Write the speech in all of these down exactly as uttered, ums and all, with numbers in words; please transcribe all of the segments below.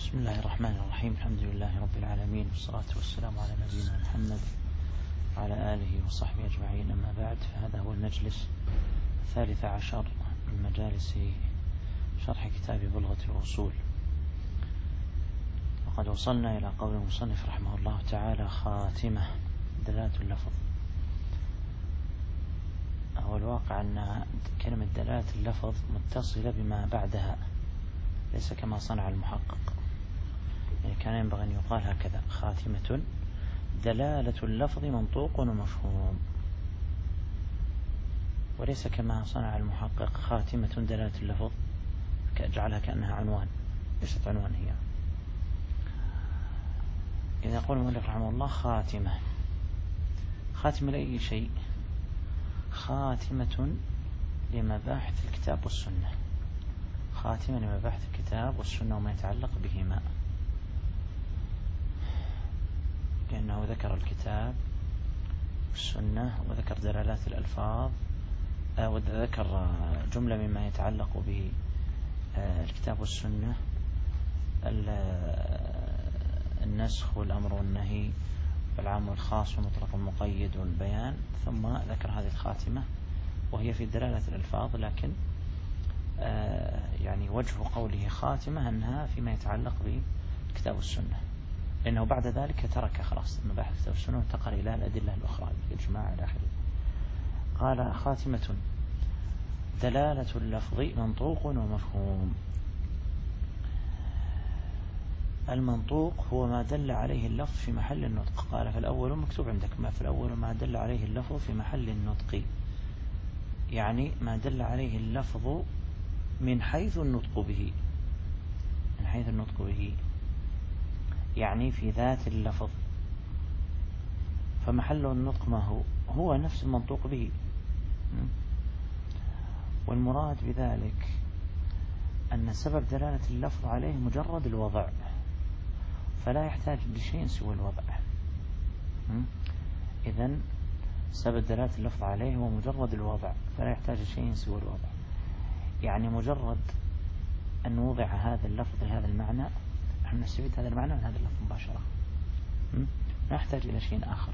بسم الله الرحمن الرحيم. الحمد لله رب العالمين، والصلاة والسلام على نبينا محمد وعلى آله وصحبه أجمعين. أما بعد، فهذا هو المجلس الثالث عشر من مجالس شرح كتاب بلغة الأصول، وقد وصلنا إلى قول المصنف رحمه الله تعالى: خاتمة دلالة اللفظ. هو الواقع أن كلمة دلالة اللفظ متصلة بما بعدها، ليس كما صنع المحقق، يعني كان ينبغي أن يقال هكذا: خاتمة دلالة اللفظ منطوق ومفهوم، وليس كما صنع المحقق خاتمة دلالة اللفظ جعلها كأنها عنوان، ليست عنوان هي. إذا يقول المؤلف رحمه الله: خاتمة، خاتمة لأي شيء؟ خاتمة لمباحث الكتاب والسنة، خاتمة لمباحث الكتاب والسنة وما يتعلق بهما، لأنه ذكر الكتاب والسنة وذكر دلالات الألفاظ، وذكر جملة مما يتعلق بالكتاب والسنة: النسخ والأمر والنهي والعام والخاص والمطلق والمقيد والبيان، ثم ذكر هذه الخاتمة وهي في دلالة الألفاظ، لكن يعني وجه قوله خاتمة أنها فيما يتعلق بالكتاب والسنة، لأنه بعد ذلك ترك خلاص مباحث الكتاب والسنة وانتقل إلى الأدلة الأخرى الإجماع إلى آخره. قال: خاتمة دلالة اللفظ منطوق ومفهوم. المنطوق هو ما دل عليه اللفظ في محل النطق. قال: فالأول مكتوب عندك ما في الأول ما دل عليه اللفظ في محل النطق، يعني ما دل عليه اللفظ من حيث النطق به، من حيث النطق به يعني في ذات اللفظ، فمحل النطق ما هو؟ هو نفس المنطوق به. والمراد بذلك أن سبب دلالة اللفظ عليه مجرد الوضع، فلا يحتاج لشيء سوى الوضع. إذن سبب دلالة اللفظ عليه هو مجرد الوضع، فلا يحتاج لشيء سوى الوضع، يعني مجرد أن وضع هذا اللفظ لهذا المعنى، نحن نستفيد هذا المعنى من هذا اللفظ مباشرة، لا يحتاج إلى شيء آخر.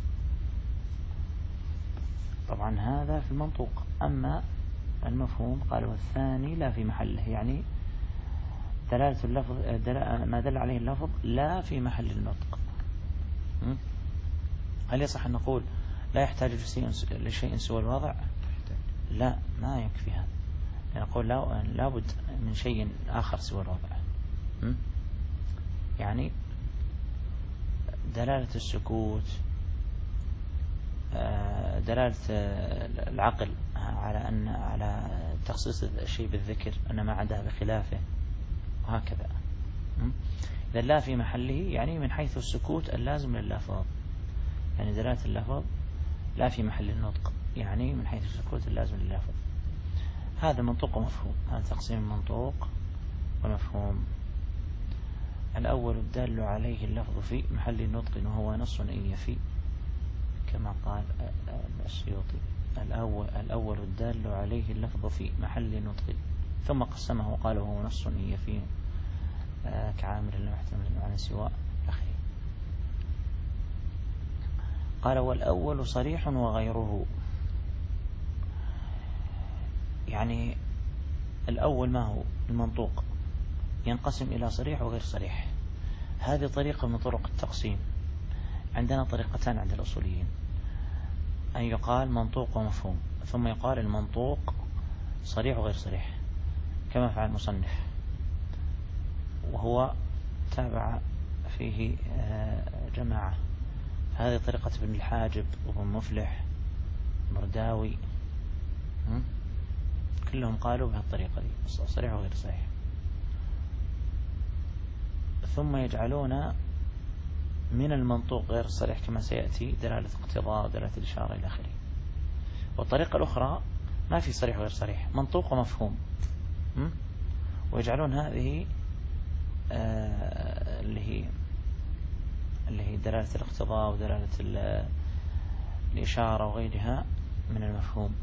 طبعا هذا في المنطوق. أما المفهوم قال: والثاني لا في محله، يعني دلالة اللفظ دل... ما دل عليه اللفظ لا في محل النطق. هل يصح أن نقول لا يحتاج لشيء سوى الوضع؟ لا، ما يكفي هذا، نقول لا لابد من شيء آخر سوى الوضع. يعني دلالة السكوت، دلالة العقل على أن على تخصيص الشيء بالذكر أن ما عداه بخلافه، وهكذا. إذا لا في محله يعني من حيث السكوت اللازم لللفظ، يعني دلالة اللفظ لا في محل النطق، يعني من حيث السكوت اللازم لللفظ. هذا منطوق ومفهوم، هذا تقسيم المنطوق والمفهوم. الأول الدال عليه اللفظ في محل النطق وهو نص إن يفي، كما قال السيوطي: الأول, الأول الدال عليه اللفظ في محل النطق، ثم قسمه وقال وهو نص إن يفي كعامل لم يحتمل عن سواء أخي. قال: والأول صريح وغيره، يعني الأول ما هو؟ المنطوق ينقسم إلى صريح وغير صريح. هذه طريقة من طرق التقسيم. عندنا طريقتان عند الأصوليين: أن يقال منطوق ومفهوم، ثم يقال المنطوق صريح وغير صريح، كما فعل المصنف، وهو تابع فيه جماعة. هذه طريقة ابن الحاجب وابن مفلح مرداوي، كلهم قالوا بهالطريقة دي، صريح وغير صريح. ثم يجعلون من المنطوق غير الصريح كما سيأتي دلالة اقتضاء ودلالة الإشارة إلى آخره. والطريقة الأخرى ما في صريح وغير صريح، منطوق ومفهوم، ويجعلون هذه آه اللي هي اللي هي دلالة الاقتضاء ودلالة الإشارة وغيرها من المفهوم،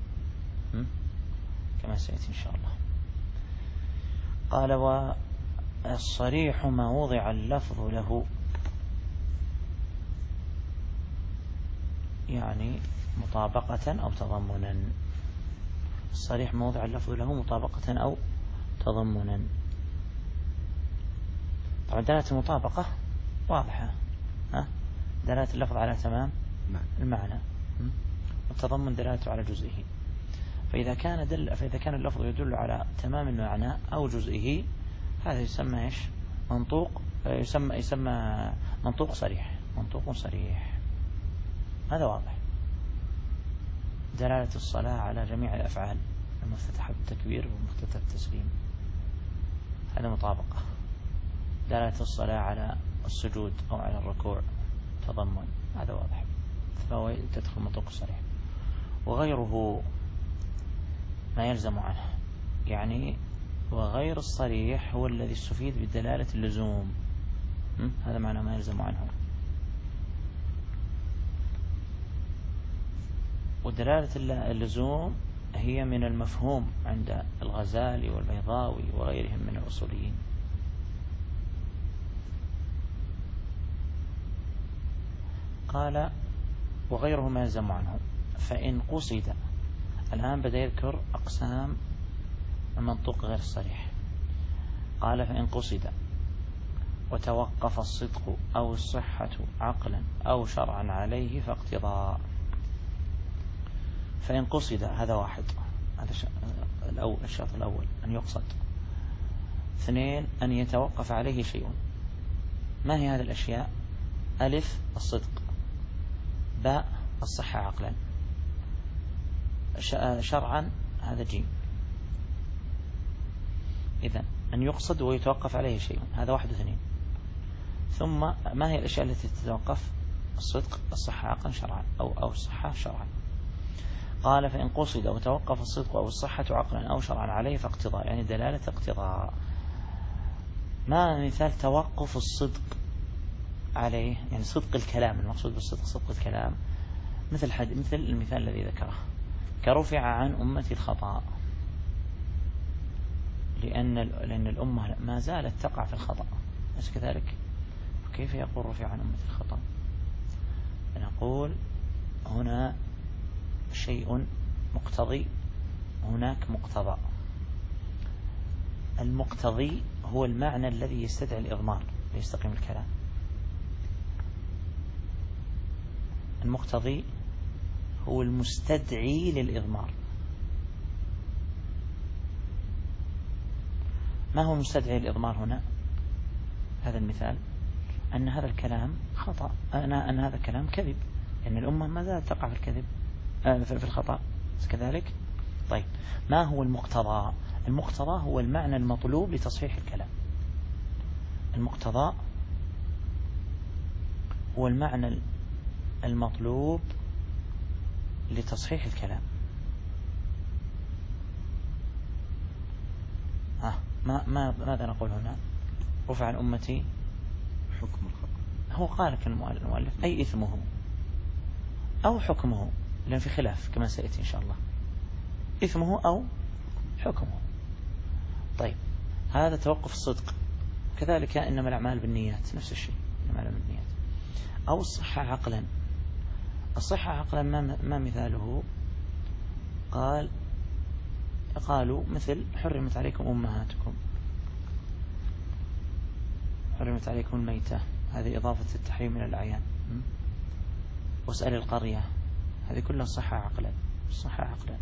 كما سيأتي إن شاء الله. قال: الصريح ما وضع اللفظ له، يعني مطابقة أو تضمنا. الصريح ما وضع اللفظ له مطابقة أو تضمنا. طبعا دلالة المطابقة واضحة، ها؟ دلالة اللفظ على تمام المعنى، والتضمن دلالته على جزئه. فإذا كان دل فإذا كان اللفظ يدل على تمام المعنى أو جزئه، هذا يسمى إيش؟ منطوق. يسمى يسمى منطوق صريح. منطوق صريح هذا واضح. دلالة الصلاة على جميع الأفعال، المفتتح بالتكبير والمفتتح بالتسليم، هذا مطابقة. دلالة الصلاة على السجود أو على الركوع تضمن، هذا واضح، فهو تدخل منطوق الصريح. وغيره ما يلزم عنه، يعني وغير الصريح هو الذي استفيد بدلالة اللزوم، هذا معنى ما يلزم عنه. ودلالة اللزوم هي من المفهوم عند الغزالي والبيضاوي وغيرهم من الأصوليين. قال وغيره ما يلزم عنه. فإن قصد، الآن بدأ يذكر أقسام المنطوق غير الصريح. قال فإن قصد وتوقف الصدق أو الصحة عقلا أو شرعا عليه فاقتضاء. فإن قصد، هذا واحد، هذا الأول، الشرط الأول أن يقصد. اثنين أن يتوقف عليه شيء. ما هي هذه الأشياء؟ ألف الصدق، باء الصحة عقلا، شرعا هذا جيم. إذن أن يقصد ويتوقف عليه شيء، هذا واحد واثنين. ثم ما هي الأشياء التي تتوقف؟ الصدق الصحة عقلا شرعا، أو أو الصحة شرعا. قال فإن قصد وتوقف الصدق أو الصحة عقلا أو شرعا عليه فاقتضاء، يعني دلالة اقتضاء. ما مثال توقف الصدق عليه؟ يعني صدق الكلام، المقصود بالصدق صدق الكلام، مثل حد مثل المثال الذي ذكره، كرفع عن أمتي الخطأ، لأن لأن الأمة ما زالت تقع في الخطأ، أليس كذلك؟ كيف يقول رفع عن أمتي الخطأ؟ نقول هنا شيء مقتضي، هناك مقتضى. المقتضي هو المعنى الذي يستدعي الإضمار ليستقيم الكلام. المقتضي هو المستدعي للإضمار. ما هو المستدعي للإضمار هنا؟ هذا المثال أن هذا الكلام خطأ، أنا أن هذا الكلام كذب، أن الأمة ما زالت تقع في الكذب في الخطأ كذلك. طيب ما هو المقتضى؟ المقتضى هو المعنى المطلوب لتصحيح الكلام. المقتضى هو المعنى المطلوب لتصحيح الكلام. آه ما ما ماذا نقول هنا؟ رفع عن أمتي حكم الخطأ. هو قال المؤلف أي إثمه أو حكمه، لأن في خلاف كما سيأتي إن شاء الله، إثمه أو حكمه. طيب هذا توقف الصدق، كذلك إنما الأعمال بالنيات، نفس الشيء، إنما الأعمال بالنيات. أو الصحة عقلا. الصحة عقلا ما, ما مثاله؟ قال قالوا مثل حرمت عليكم أمهاتكم، حرمت عليكم الميتة، هذه إضافة التحريم من الأعيان. واسأل القرية، هذه كلها صحة عقلا. صحة عقلا.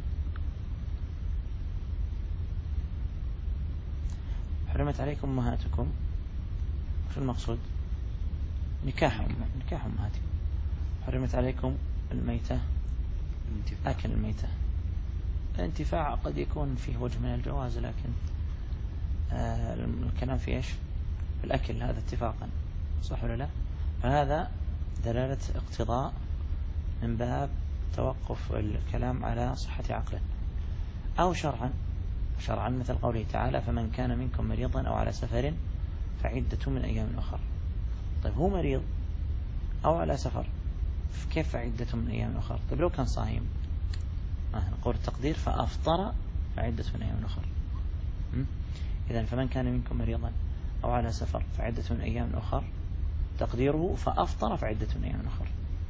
حرمت عليكم أمهاتكم، شو المقصود؟ نكاح نكاح أمهاتكم. حرمت عليكم الميتة، أكل الميتة. الانتفاع قد يكون فيه وجه من الجواز، لكن آه الكلام في إيش؟ الأكل، هذا اتفاقا، صح ولا لا؟ فهذا دلالة اقتضاء من باب توقف الكلام على صحة عقله. أو شرعا، شرعا مثل قوله تعالى فمن كان منكم مريضا أو على سفر فعدة من أيام أخر. طيب هو مريض أو على سفر، كيف فعدة من أيام أخر؟ طيب لو كان صائم، نقول التقدير فأفطر فعدة من أيام أخر. إذن فمن كان منكم مريضا أو على سفر فعدة من أيام أخر، تقديره فأفطر فعدة من أيام أخر،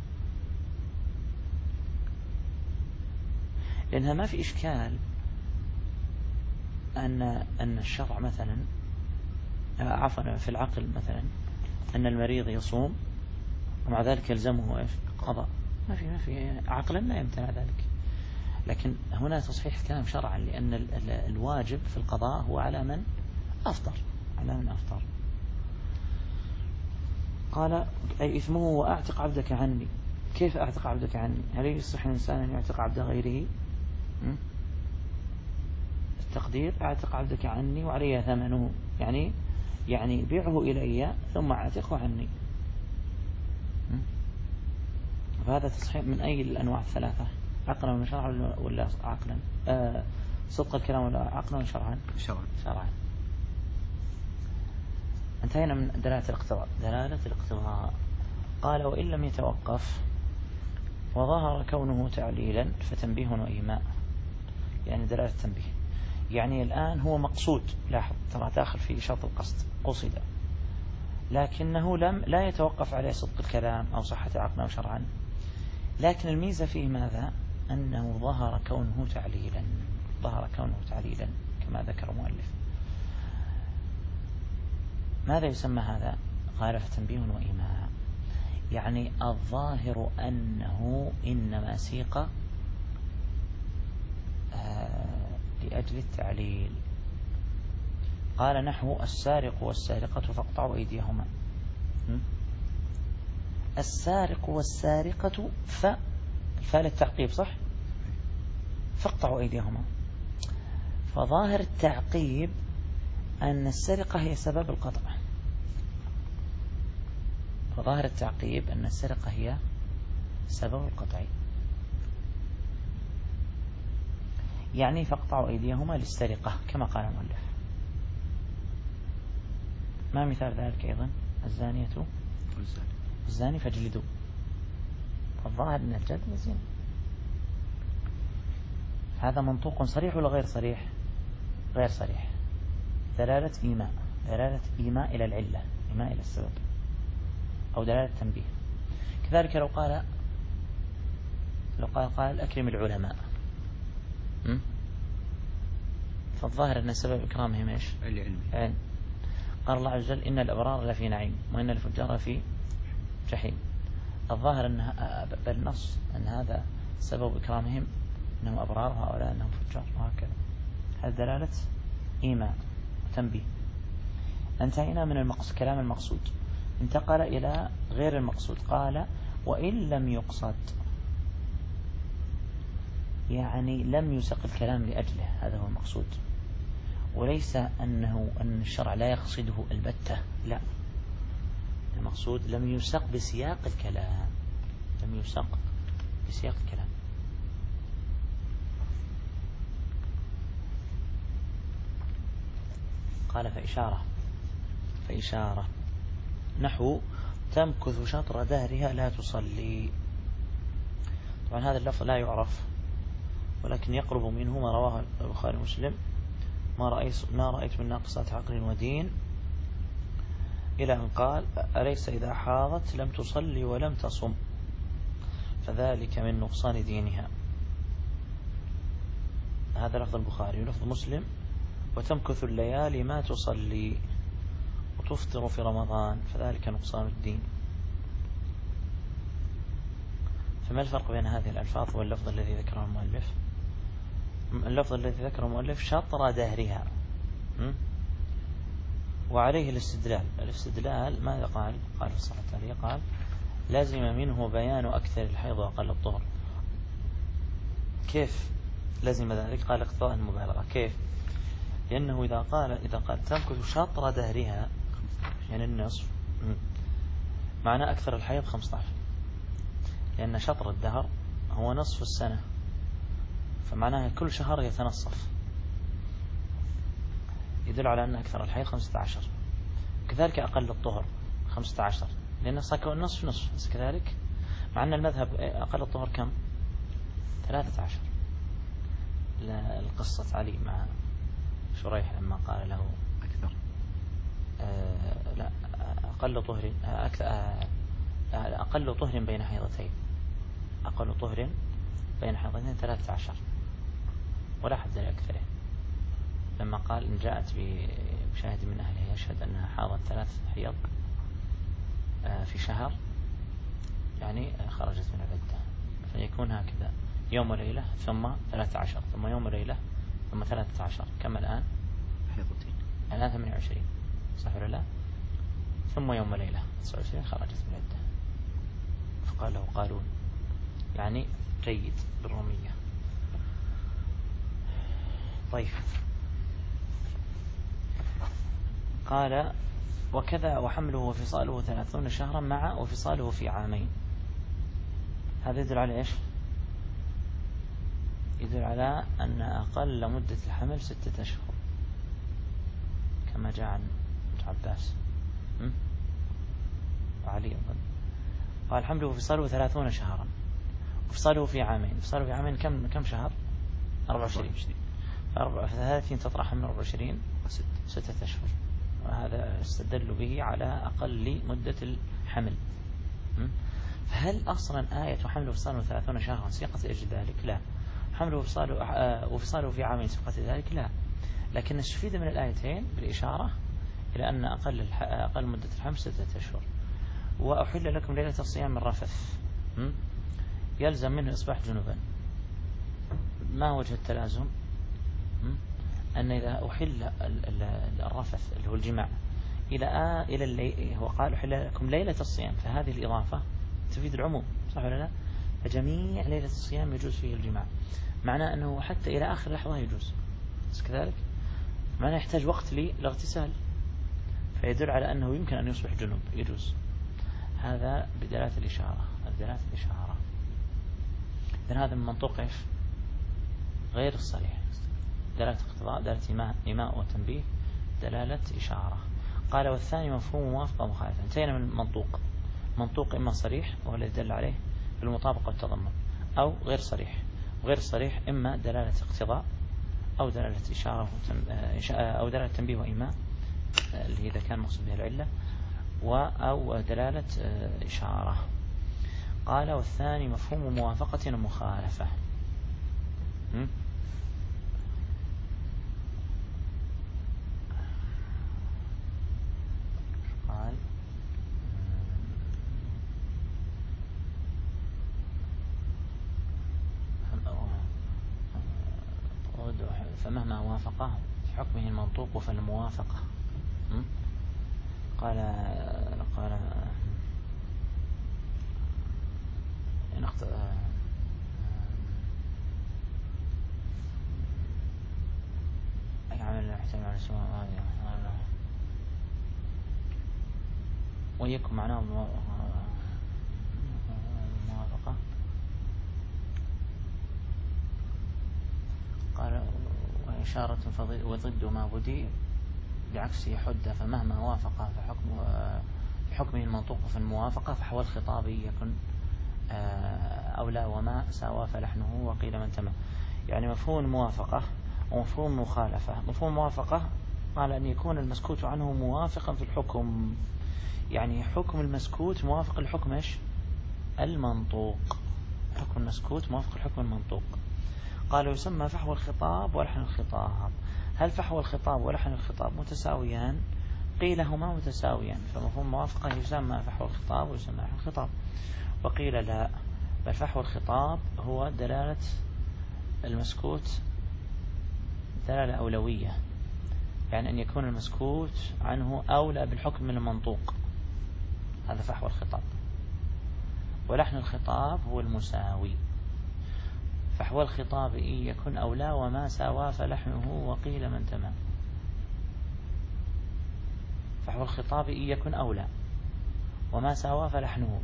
لأنها ما في إشكال أن أن الشرع مثلا عفوا في العقل مثلا أن المريض يصوم ومع ذلك يلزمه إيش؟ قضاء. ما في ما في عقلا لا يمتنع ذلك، لكن هنا تصحيح الكلام شرعا، لأن الواجب في القضاء هو على من أفطر، على من أفطر. قال أي إثمه وأعتق عبدك عني. كيف أعتق عبدك عني؟ هل يصح الإنسان أن يعتق عبد غيره؟ التقدير أعتق عبدك عني وعلي ثمنه، يعني يعني بيعه إلي ثم أعتقه عني. فهذا تصحيح من أي الأنواع الثلاثة؟ عقلا ولا شرعا ولا عقلا؟ آه صدق الكلام ولا عقلا ولا شرعا؟ شرعا. شرعا. انتهينا من دلالة الاقتضاء. دلالة الاقتضاء قال وإن لم يتوقف وظهر كونه تعليلا فتنبيه وإيماء، يعني دلالة التنبيه، يعني الآن هو مقصود، لاحظ ترى داخل في شرط القصد، قصد، لكنه لم لا يتوقف عليه صدق الكلام أو صحة عقلا أو شرعا، لكن الميزة فيه ماذا؟ أنه ظهر كونه تعليلا، ظهر كونه تعليلا كما ذكر المؤلف. ماذا يسمى هذا؟ قال فتنبيه وإيماء، يعني الظاهر أنه إنما سيق آه لأجل التعليل. قال نحو السارق والسارقة فاقطعوا أيديهما. السارق والسارقة ف فعل التعقيب صح؟ فاقطعوا أيديهما. فظاهر التعقيب أن السرقة هي سبب القطع، فظاهر التعقيب أن السرقة هي سبب القطع، يعني فاقطعوا أيديهما للسرقة كما قال المؤلف. ما مثال ذلك أيضا؟ الزانية الزاني فاجلدوا. الظاهر أن الجلد يزين. هذا منطوق صريح ولا غير صريح؟ غير صريح. دلالة إيماء، دلالة إيماء إلى العلة، إيماء إلى السبب، أو دلالة تنبيه. كذلك لو قال لو قال قال أكرم العلماء، فالظاهر أن سبب إكرامهم إيش؟ العلم. علم. قال الله عز وجل إن الأبرار لفي نعيم وإن الفجار في جحيم. الظاهر أن بالنص أن هذا سبب إكرامهم أنهم أبرار وهؤلاء أنهم فجار، وهكذا. هذا دلالة إيماء وتنبيه. انتهينا من المقصود، كلام المقصود، انتقل إلى غير المقصود. قال وإن لم يقصد، يعني لم يسق الكلام لأجله، هذا هو المقصود، وليس أنه أن الشرع لا يقصده البتة، لا، المقصود لم يسق بسياق الكلام، لم يسق بسياق الكلام. قال فإشارة فإشارة نحو تمكث شطر دهرها لا تصلي. طبعا هذا اللفظ لا يعرف، ولكن يقرب منه ما رواه البخاري ومسلم ما رأيت ما رأيت من ناقصات عقل ودين، إلى أن قال أليس إذا حاضت لم تصلي ولم تصم فذلك من نقصان دينها. هذا لفظ البخاري. ولفظ مسلم وتمكث الليالي ما تصلي وتفطر في رمضان فذلك نقصان الدين. فما الفرق بين هذه الألفاظ واللفظ الذي ذكره المؤلف؟ اللفظ الذي ذكره المؤلف شطر دهرها، وعليه الاستدلال. الاستدلال ماذا قال؟ قال في الصحة التالية قال لازم منه بيان أكثر الحيض وأقل الطهر. كيف لازم ذلك؟ قال اقتضاء المبالغة. كيف؟ لأنه إذا قال إذا قال تمكث شطر دهرها يعني النصف، معنى أكثر الحيض خمسة عشر، لأن شطر الدهر هو نصف السنة، فمعناها كل شهر يتنصف، يدل على أن أكثر الحيض خمسة عشر. كذلك أقل الطهر خمسة عشر، لأن النصف نصف. كذلك مع أن المذهب أقل الطهر كم؟ ثلاثة عشر. القصة علي مع شريح لما قال له أكثر أقل طهر أقل طهر بين حيضتين أقل طهر بين حيضتين ثلاثة عشر ولا حد لأكثره، لما قال إن جاءت بشاهد من أهلها يشهد أنها حاضت ثلاث حيض في شهر يعني خرجت من العدة، فيكون هكذا يوم وليلة ثم ثلاثة عشر ثم يوم وليلة ثم ثلاثة عشر. كم الآن؟ حيضتين الآن ثمانية وعشرين صح ولا لا؟ ثم يوم وليلة تسعة وعشرين خرجت من العدة. فقال له قالون يعني جيد بالرومية. طيب قال وكذا وحمله وفصاله ثلاثون شهرا مع وفصاله في عامين. هذا يدل على إيش؟ يدل على أن أقل مدة الحمل ستة أشهر كما جاء عن عباس وعلي أيضا. قال حمله وفصاله ثلاثون شهرا وفصاله في عامين. فصاله في عامين كم كم شهر؟ أربعة وعشرين. فثلاثين تطرح من أربعة وعشرين ستة أشهر، وهذا استدل به على أقل مدة الحمل. فهل أصلا آية حمله وفصاله ثلاثون شهرا سيقة أجل ذلك؟ لا. حمله وفصاله وفصاله في عامين سيقة ذلك؟ لا. لكن استفيد من الآيتين بالإشارة إلى أن أقل أقل مدة الحمل ستة أشهر. وأحل لكم ليلة الصيام من رفث يلزم منه إصباح جنوبا. ما وجه التلازم؟ أن إذا أحل الرفث اللي هو الجماع إلى آ إلى الليل، هو قال أحل لكم ليلة الصيام، فهذه الإضافة تفيد العموم صح ولا لا؟ فجميع ليلة الصيام يجوز فيه الجماع، معناه أنه حتى إلى آخر لحظة يجوز. بس كذلك معناه يحتاج وقت للاغتسال، فيدل على أنه يمكن أن يصبح جنوب يجوز. هذا بدلالة الإشارة بدلالة الإشارة. إذن هذا من منطوق إيش؟ غير الصريح، دلالة اقتضاء، دلالة إيماء وتنبيه، دلالة إشارة. قال والثاني مفهوم موافقة مخالفة. انتهينا من منطوق. منطوق إما صريح وهو الذي دل عليه بالمطابقة والتضمن، أو غير صريح. وغير صريح إما دلالة اقتضاء أو دلالة إشارة أو دلالة تنبيه وإيماء اللي إذا كان مقصود بها العلة، أو دلالة إشارة. قال والثاني مفهوم موافقة ومخالفة. قال فمهما وافقه في حكمه المنطوق فالموافقة. قال قال نقطة أي عمل يحتمل على السماء هذه ويكون معناه الموافقة. قال وإشارة وضد ما بدي بعكسه حدة، فمهما وافق فحكم حكمه المنطوق في الموافقة فحوى الخطاب يكن أولى وما ساوى فلحنه وقيل من تم. يعني مفهوم الموافقة ومفهوم المخالفة. مفهوم الموافقة قال أن يكون المسكوت عنه موافقا في الحكم، يعني حكم المسكوت موافق الحكم إيش؟ المنطوق. حكم المسكوت موافق الحكم المنطوق. قال يسمى فحوى الخطاب ولحن الخطاب. هل فحوى الخطاب ولحن الخطاب متساويان؟ قيل هما متساويان، فمفهوم الموافقة يسمى فحوى الخطاب ويسمى لحن الخطاب. وقيل لا، بل فحوى الخطاب هو دلالة المسكوت دلالة أولوية، يعني أن يكون المسكوت عنه أولى بالحكم من المنطوق، هذا فحوى الخطاب. ولحن الخطاب هو المساوي. فحوى الخطاب إن يكن أولى وما ساوى فلحنه وقيل من تمام. فحوى الخطاب إن يكن أولى وما ساوى فلحنه.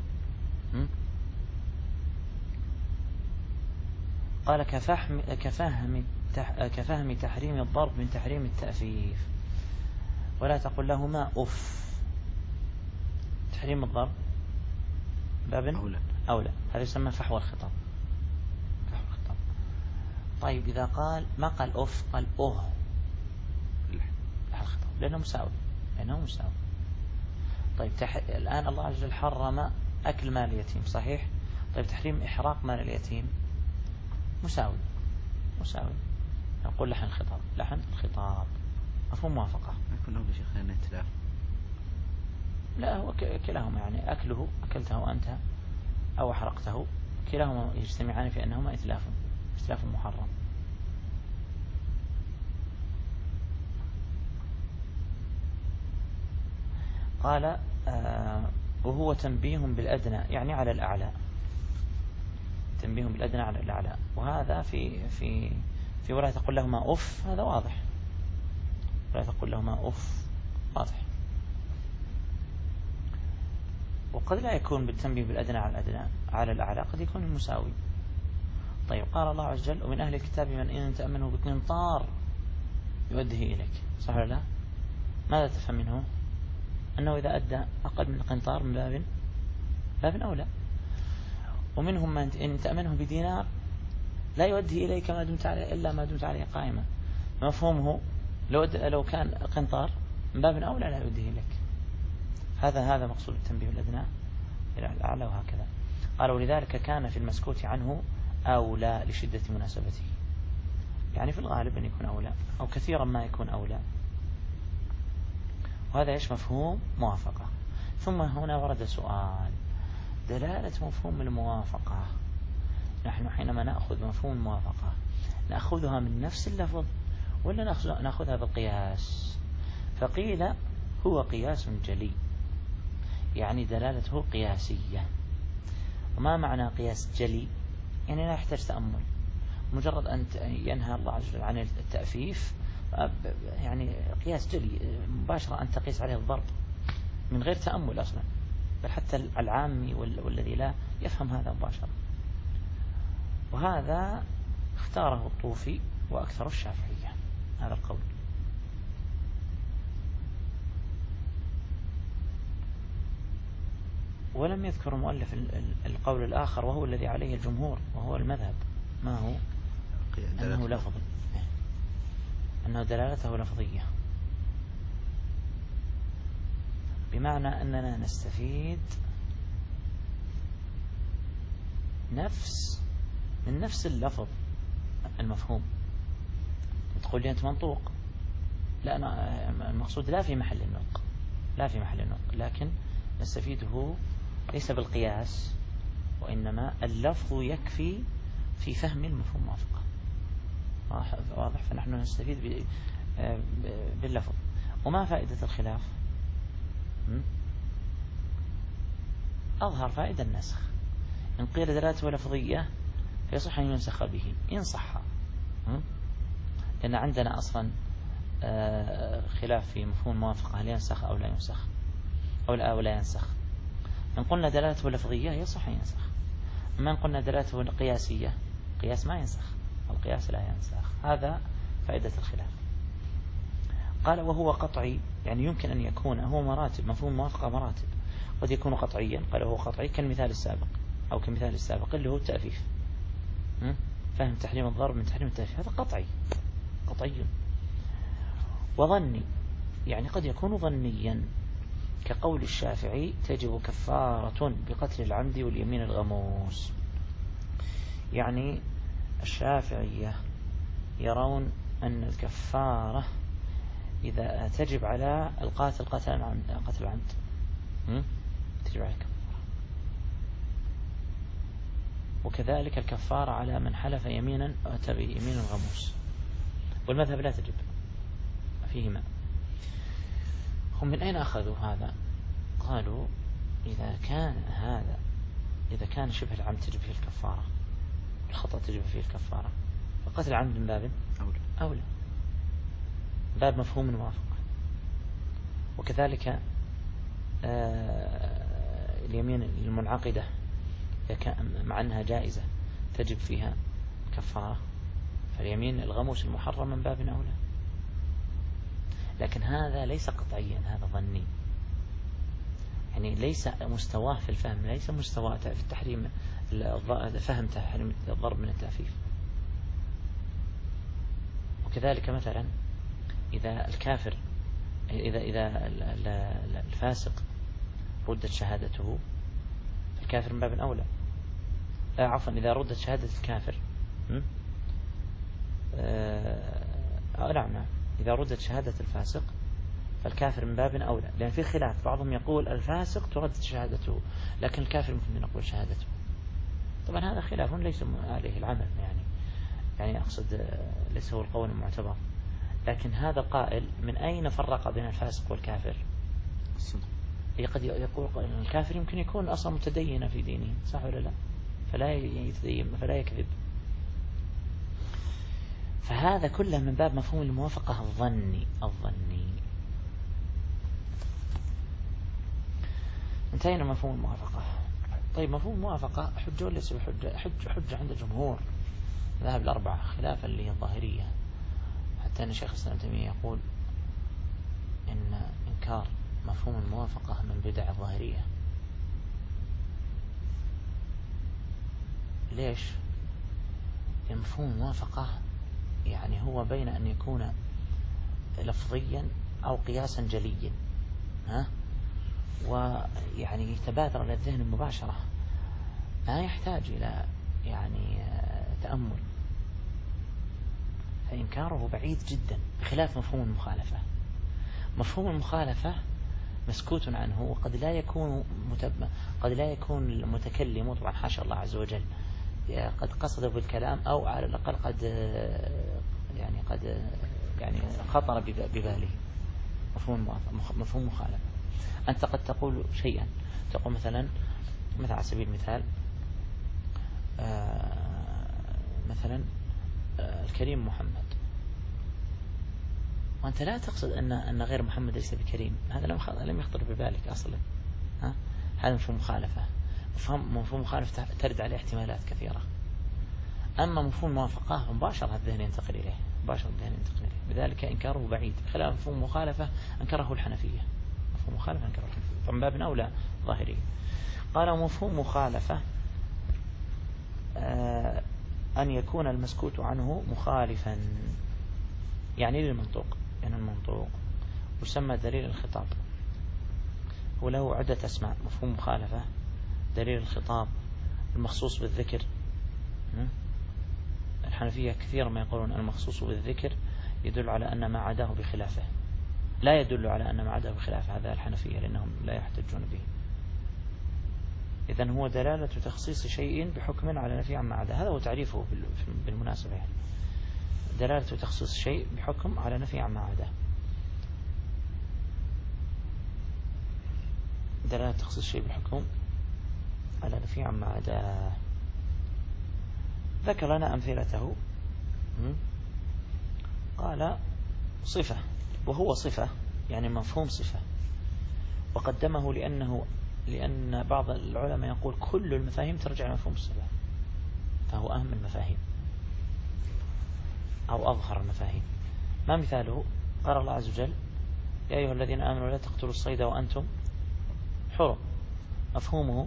قال كفهم, كفهم, كفهم تحريم الضرب من تحريم التأفيف، ولا تقل لهما أف. تحريم الضرب باب أولى, أولى. هذا يسمى فحوى الخطاب. فحوى الخطاب. طيب إذا قال ما قال أف قال أه لحن الخطاب لأنه مساوي، لأنه مساوي. طيب تح... الآن الله عز وجل حرم أكل مال اليتيم صحيح. طيب تحريم إحراق مال اليتيم مساوي مساوي. نقول لحن الخطاب لحن الخطاب مفهوم موافقة. كلهم يا شيخ ائتلاف. لا هو كلاهما يعني أكله أكلته أنت أو أحرقته كلاهما يجتمعان في أنهما إتلاف إتلاف محرم. قال آه وهو تنبيه بالأدنى يعني على الأعلى. تنبيه بالأدنى على الأعلى. وهذا في في في ولا تقول لهما أف هذا واضح. ولا تقول لهما أف واضح. وقد لا يكون بالتنبيه بالأدنى على الأدنى على الأعلى قد يكون المساوي. طيب قال الله عز وجل ومن أهل الكتاب من إن تأمنه بقنطار يؤده إليك صح ولا لا؟ ماذا تفهم منه؟ أنه إذا أدى أقل من قنطار من باب باب أولى. ومنهم من إن تأمنه بدينار لا يؤدي إليك ما دمت عليه إلا ما دمت عليه قائما. مفهومه لو لو كان قنطار من باب أولى لا يؤديه إليك. هذا هذا مقصود التنبيه بالأدنى إلى الأعلى وهكذا. قال ولذلك كان في المسكوت عنه أولى لشدة مناسبته. يعني في الغالب أن يكون أولى أو كثيرا ما يكون أولى. وهذا إيش مفهوم موافقة. ثم هنا ورد سؤال دلالة مفهوم الموافقة. نحن حينما نأخذ مفهوم الموافقة نأخذها من نفس اللفظ ولا نأخذها بالقياس؟ فقيل هو قياس جلي يعني دلالته قياسية. وما معنى قياس جلي؟ يعني لا يحتاج تأمل. مجرد أن ينهى الله عز وجل عن التأفيف يعني قياس جلي مباشرة أن تقيس عليه الضرب من غير تأمل أصلا. بل حتى العامي والذي لا يفهم هذا مباشرة. وهذا اختاره الطوفي وأكثر الشافعية هذا القول. ولم يذكر المؤلف القول الآخر وهو الذي عليه الجمهور وهو المذهب. ما هو؟ أنه لفظي أنه دلالته لفظية بمعنى أننا نستفيد نفس من نفس اللفظ المفهوم. تقول لي أنت منطوق. لا أنا المقصود لا في محل النطق لا في محل النطق لكن نستفيده ليس بالقياس وإنما اللفظ يكفي في فهم المفهوم موافقة. واضح. فنحن نستفيد باللفظ. وما فائدة الخلاف؟ أظهر فائدة النسخ. إن قيل دلالته لفظية فيصح أن ينسخ به إن صح. لأن عندنا أصلا خلاف في مفهوم موافقة هل ينسخ أو لا ينسخ أو لا, أو لا ينسخ. إن قلنا دلالته لفظية يصح أن ينسخ. أما إن قلنا دلالته قياسية قياس ما ينسخ القياس لا ينسخ. هذا فائدة الخلاف. قال وهو قطعي يعني يمكن أن يكون هو مراتب. مفهوم موافقة مراتب. قد يكون قطعيا. قال هو قطعي كالمثال السابق أو كمثال السابق اللي هو التأفيف. فهم تحريم الضرب من تحريم التأفيف هذا قطعي قطعي. وظني يعني قد يكون ظنيا كقول الشافعي تجب كفارة بقتل العمد واليمين الغموس. يعني الشافعية يرون أن الكفارة إذا تجب على القاتل قتل العمد قتل العمد تجب على الكفارة. وكذلك الكفارة على من حلف يمينا أتى بيمين الغموس. والمذهب لا تجب فيهما. هم من أين أخذوا هذا؟ قالوا إذا كان هذا إذا كان شبه العمد تجب فيه الكفارة الخطأ تجب فيه الكفارة فقتل العمد من باب أولى أولى باب مفهوم الموافقة. وكذلك آه اليمين المنعقدة مع أنها جائزة تجب فيها كفارة فاليمين الغموس المحرم من باب أولى. لكن هذا ليس قطعيا هذا ظني يعني ليس مستواه في الفهم ليس مستواه في التحريم فهم تحريم الضرب من التأفيف. وكذلك مثلا إذا الكافر إذا إذا الفاسق ردت شهادته الكافر من باب أولى. آه عفوا إذا ردت شهادة الكافر آه نعم نعم إذا ردت شهادة الفاسق فالكافر من باب أولى، لأن في خلاف، بعضهم يقول الفاسق ترد شهادته لكن الكافر ممكن نقول شهادته. طبعا هذا خلاف ليس عليه العمل، يعني يعني أقصد ليس هو القول المعتبر، لكن هذا قائل من أين فرق بين الفاسق والكافر؟ قد يقول الكافر يمكن يكون أصلا متدينا في دينه، صح ولا لا؟ فلا يتدين فلا يكذب. فهذا كله من باب مفهوم الموافقة الظني الظني. انتهينا مفهوم الموافقة. طيب مفهوم الموافقة حجة ولا ليس بحجة؟ حجة حجة عند الجمهور ذهب الأربعة خلافا للظاهرية، حتى أن شيخ الإسلام ابن تيمية يقول إن إنكار مفهوم الموافقة من بدع الظاهرية. ليش؟ لأن مفهوم الموافقة يعني هو بين أن يكون لفظيا أو قياسا جليا، ها؟ ويعني يتبادر إلى الذهن مباشرة، ما يحتاج إلى يعني تأمل، فإنكاره بعيد جدا بخلاف مفهوم المخالفة. مفهوم المخالفة مسكوت عنه، وقد لا يكون متب... قد لا يكون المتكلم طبعا حاشا الله عز وجل قد قصد بالكلام، أو على الأقل قد يعني قد يعني خطر بباله مفهوم مفهوم مخالفة. أنت قد تقول شيئا، تقول مثلا مثلا على سبيل المثال آه مثلا آه الكريم محمد، وأنت لا تقصد أن أن غير محمد ليس بكريم، هذا لم لم يخطر ببالك أصلا، ها؟ هذا مفهوم مخالفة. مفهوم مفهوم مخالفة ترد عليه احتمالات كثيرة. أما مفهوم موافقة مباشرة الذهن ينتقل إليه، مباشرة الذهن ينتقل إليه، بذلك إنكاره بعيد. خلاف مفهوم مخالفة أنكره الحنفية، مفهوم مخالفة أنكره الحنفية، فمن باب أولى ظاهري. قال مفهوم مخالفة آه أن يكون المسكوت عنه مخالفا يعني للمنطوق، يعني المنطوق يسمى دليل الخطاب، وله عدة أسماء. مفهوم مخالفة، دليل الخطاب، المخصوص بالذكر. الحنفية كثيرا ما يقولون المخصوص بالذكر يدل على أن ما عداه بخلافه، لا يدل على أن ما عداه بخلافه، هذا الحنفية لأنهم لا يحتجون به. إذن هو دلالة تخصيص شيء بحكم على نفي عما عداه، هذا هو تعريفه بالمناسبة، يعني دلالة تخصيص شيء بحكم على نفي عما عداه، دلالة تخصيص شيء بحكم على نفي عما عداه. ذكر لنا أمثلته، قال صفة، وهو صفة يعني مفهوم صفة، وقدمه لأنه لأن بعض العلماء يقول كل المفاهيم ترجع إلى مفهوم الصفة، فهو أهم المفاهيم أو أظهر المفاهيم. ما مثاله؟ قال الله عز وجل يا أيها الذين آمنوا لا تقتلوا الصيد وأنتم حرم. مفهومه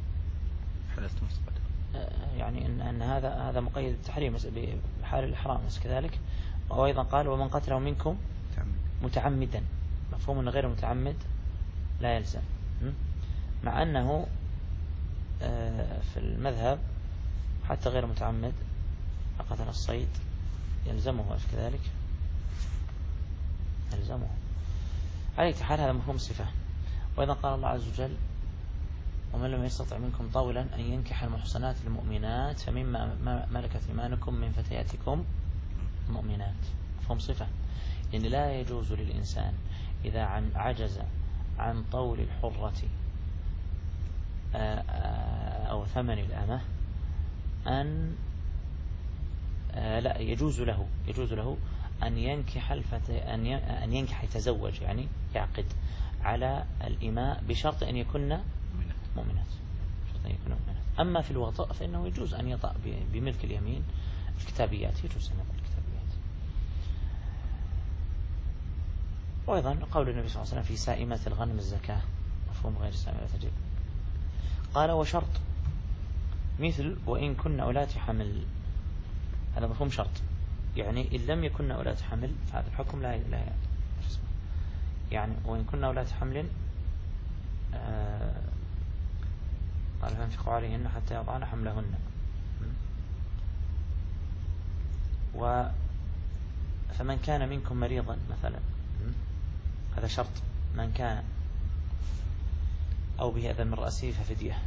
يعني أن, أن هذا هذا مقيد بالتحريم بحال الإحرام كذلك. وأيضا قال ومن قتله منكم متعمدا، مفهوم أنه غير متعمد لا يلزم، مع أنه في المذهب حتى غير متعمد قتل الصيد يلزمه كذلك، يلزمه على أي حال. هذا مفهوم الصفة. وإذا قال الله عز وجل ومن لم يستطع منكم طولا أن ينكح المحصنات المؤمنات فمما ملكت إيمانكم من فتياتكم المؤمنات، مفهوم صفة، لأن يعني لا يجوز للإنسان إذا عن عجز عن طول الحرة أو ثمن الأمة أن لا يجوز له يجوز له أن ينكح الفتي أن ينكح يتزوج يعني يعقد على الإماء بشرط أن يكون مؤمنات، شرط أن يكون مؤمنات. أما في الوطأ فإنه يجوز أن يطأ بملك اليمين. الكتابيات يجوز أن يطأ الكتابيات. وأيضا قول النبي صلى الله عليه وسلم في سائمة الغنم الزكاة، مفهوم غير السائمة لا تجب. قال وشرط مثل وإن كن أولات حمل، هذا مفهوم شرط، يعني إن لم يكن أولات حمل فهذا الحكم لا لا يعني وإن كن أولات حمل آه قال فانفقوا عليهن حتى يضعن حملهن. و فمن كان منكم مريضا مثلا، هذا شرط، من كان أو به أذى من رأسه ففدية.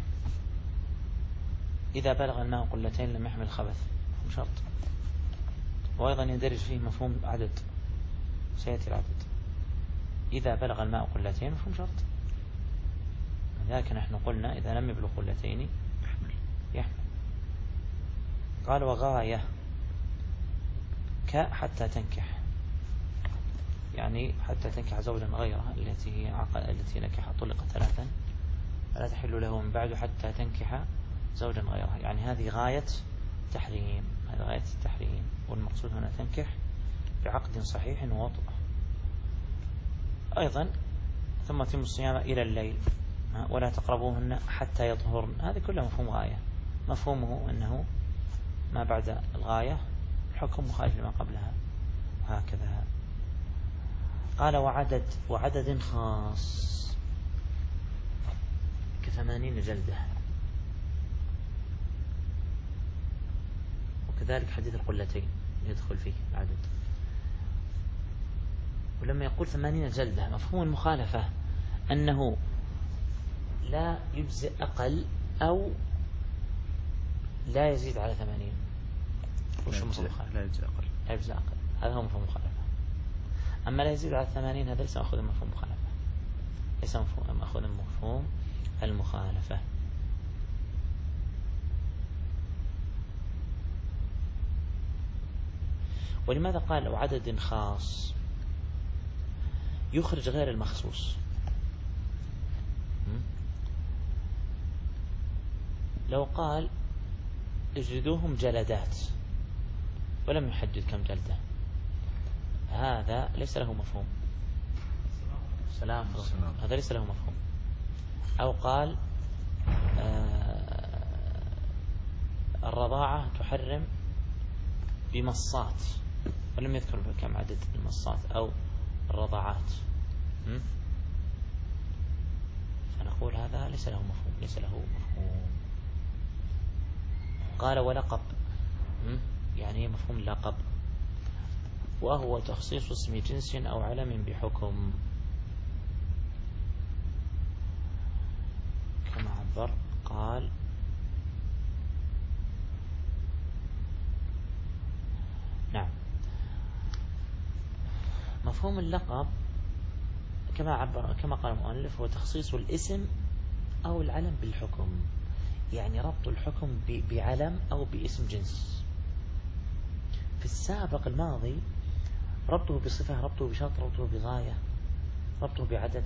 إذا بلغ الماء قلتين لم يحمل خبث، شرط. وأيضا يندرج فيه مفهوم عدد، سيأتي العدد. إذا بلغ الماء قلتين مفهوم شرط، لكن نحن قلنا إذا لم يبلغ قلتين يحمل يحمل. قال وغاية ك حتى تنكح، يعني حتى تنكح زوجا غيرها التي هي عقل التي نكح طلق ثلاثا فلا تحل له من بعد حتى تنكح زوجا غيرها، يعني هذه غاية تحريم، هذه غاية التحريم. والمقصود هنا تنكح بعقد صحيح ووطء. أيضا ثم تم الصيام إلى الليل ولا تقربوهن حتى يطهرن، هذه كلها مفهوم غاية، مفهومه أنه ما بعد الغاية الحكم مخالف لما قبلها، هكذا. قال وعدد وعدد خاص كثمانين جلدة، وكذلك حديث القلتين يدخل فيه العدد. ولما يقول ثمانين جلدة مفهوم المخالفة أنه لا يجزئ أقل أو لا يزيد على ثمانين. وش مفهوم المخالفة؟ لا يجزئ أقل، لا يجزئ أقل، هذا هو مفهوم المخالفة. أما لا يزيد على الثمانين هذا ليس مأخوذ من مفهوم المخالفة، ليس مأخوذ من مفهوم المخالفة. ولماذا قال أو عدد خاص؟ يخرج غير المخصوص. لو قال اجلدوهم جلدات ولم يحدد كم جلدة، هذا ليس له مفهوم. سلام هذا ليس له مفهوم. أو قال آه الرضاعة تحرم بمصات ولم يذكر كم عدد المصات أو الرضاعات، فنقول هذا ليس له مفهوم، ليس له مفهوم. قال ولقب، يعني مفهوم اللقب، وهو تخصيص اسم جنس أو علم بحكم، كما عبر قال نعم. مفهوم اللقب كما عبر كما قال المؤلف هو تخصيص الاسم أو العلم بالحكم، يعني ربط الحكم بعلم أو باسم جنس. في السابق الماضي ربطه بصفة، ربطه بشرط، ربطه بغاية، ربطه بعدد،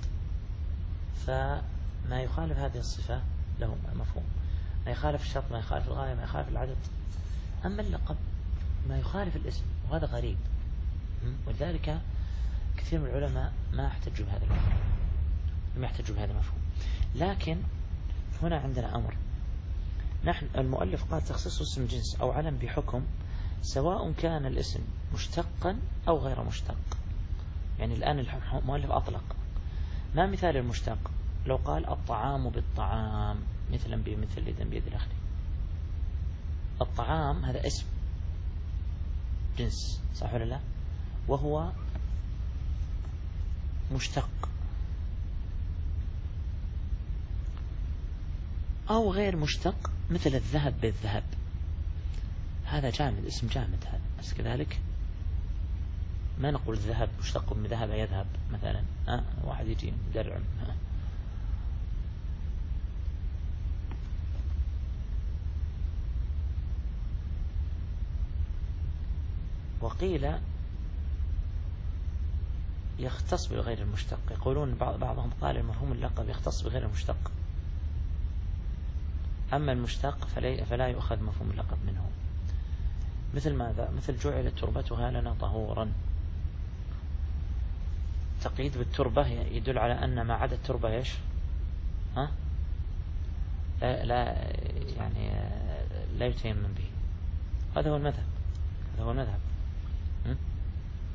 فما يخالف هذه الصفة له مفهوم، ما يخالف الشرط، ما يخالف الغاية، ما يخالف العدد. أما اللقب ما يخالف الاسم، وهذا غريب، ولذلك كثير من العلماء ما احتجوا بهذا المفهوم، ما يحتجوا بهذا المفهوم. لكن هنا عندنا أمر، نحن المؤلف قال تخصيص اسم جنس أو علم بحكم، سواء كان الاسم مشتقا أو غير مشتق. يعني الآن المؤلف أطلق، ما مثال المشتق؟ لو قال الطعام بالطعام مثلا بمثل إذن بيد الأخر، الطعام هذا اسم جنس صح ولا لا؟ وهو مشتق. أو غير مشتق مثل الذهب بالذهب، هذا جامد، اسم جامد هذا، بس كذلك ما نقول الذهب مشتق من ذهب يذهب مثلا، أه؟ واحد يجي درع أه؟ وقيل يختص بغير المشتق، يقولون بعضهم قال المفهوم اللقب يختص بغير المشتق، أما المشتق فلا يؤخذ مفهوم اللقب منه. مثل ماذا؟ مثل جعلت تربتها لنا طهورا، تقييد بالتربة يدل على أن ما عدا التربة إيش؟ ها؟ لا, لا يعني لا يتيمم به، هذا هو المذهب، هذا هو المذهب.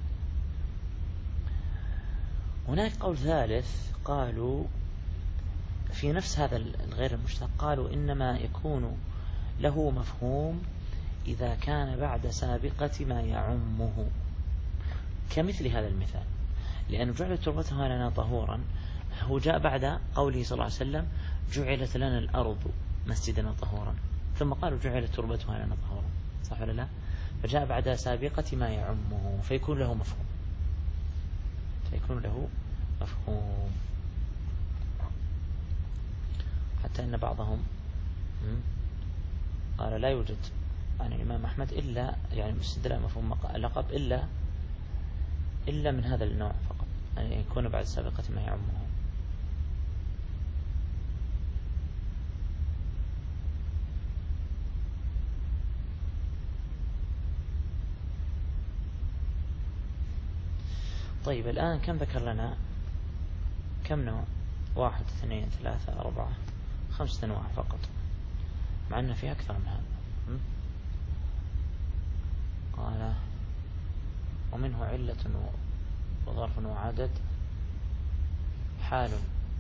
هناك قول ثالث قالوا في نفس هذا الغير المشتق قالوا إنما يكون له مفهوم إذا كان بعد سابقة ما يعمه، كمثل هذا المثال، لأن جعلت تربتها لنا طهورا هو جاء بعد قوله صلى الله عليه وسلم جعلت لنا الأرض مسجدا طهورا، ثم قالوا جعلت تربتها لنا طهورا، صح ولا لا؟ فجاء بعد سابقة ما يعمه فيكون له مفهوم، فيكون له مفهوم. حتى أن بعضهم قال لا يوجد عن الإمام أحمد إلا يعني مستدل مفهوم اللقب إلا إلا من هذا النوع فقط، أن يعني يكون بعد سابقة ما يعمه. طيب الآن كم ذكر لنا؟ كم نوع؟ واحد اثنين ثلاثة أربعة خمسة أنواع فقط، مع أن في أكثر من هذا. قال ومنه علة وظرف وعدد، حال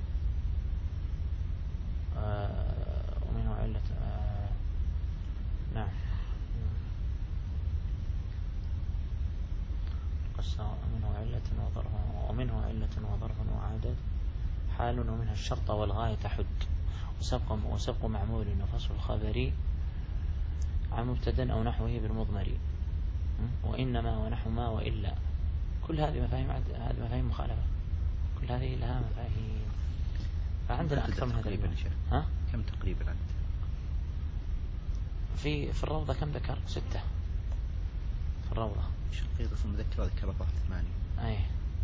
آه ومنه علة آه نعم ومنه علة وظرف ومنه علة وظرف وعدد، حال ومنها الشرط والغاية تحد، وسبق وسبق معمول وفصل الخبري عن مبتدا أو نحوه بالمضمر، وإنما ونحو ما وإلا. كل هذه مفاهيم هذه مفاهيم مخالفة، كل هذه لها مفاهيم. فعندنا أكثر من هذا. ها كم تقريبا عندك في في الروضة؟ كم ذكر؟ ستة في الروضة. شقيقة في المذكرة ذكر أربعة ثمانية. أي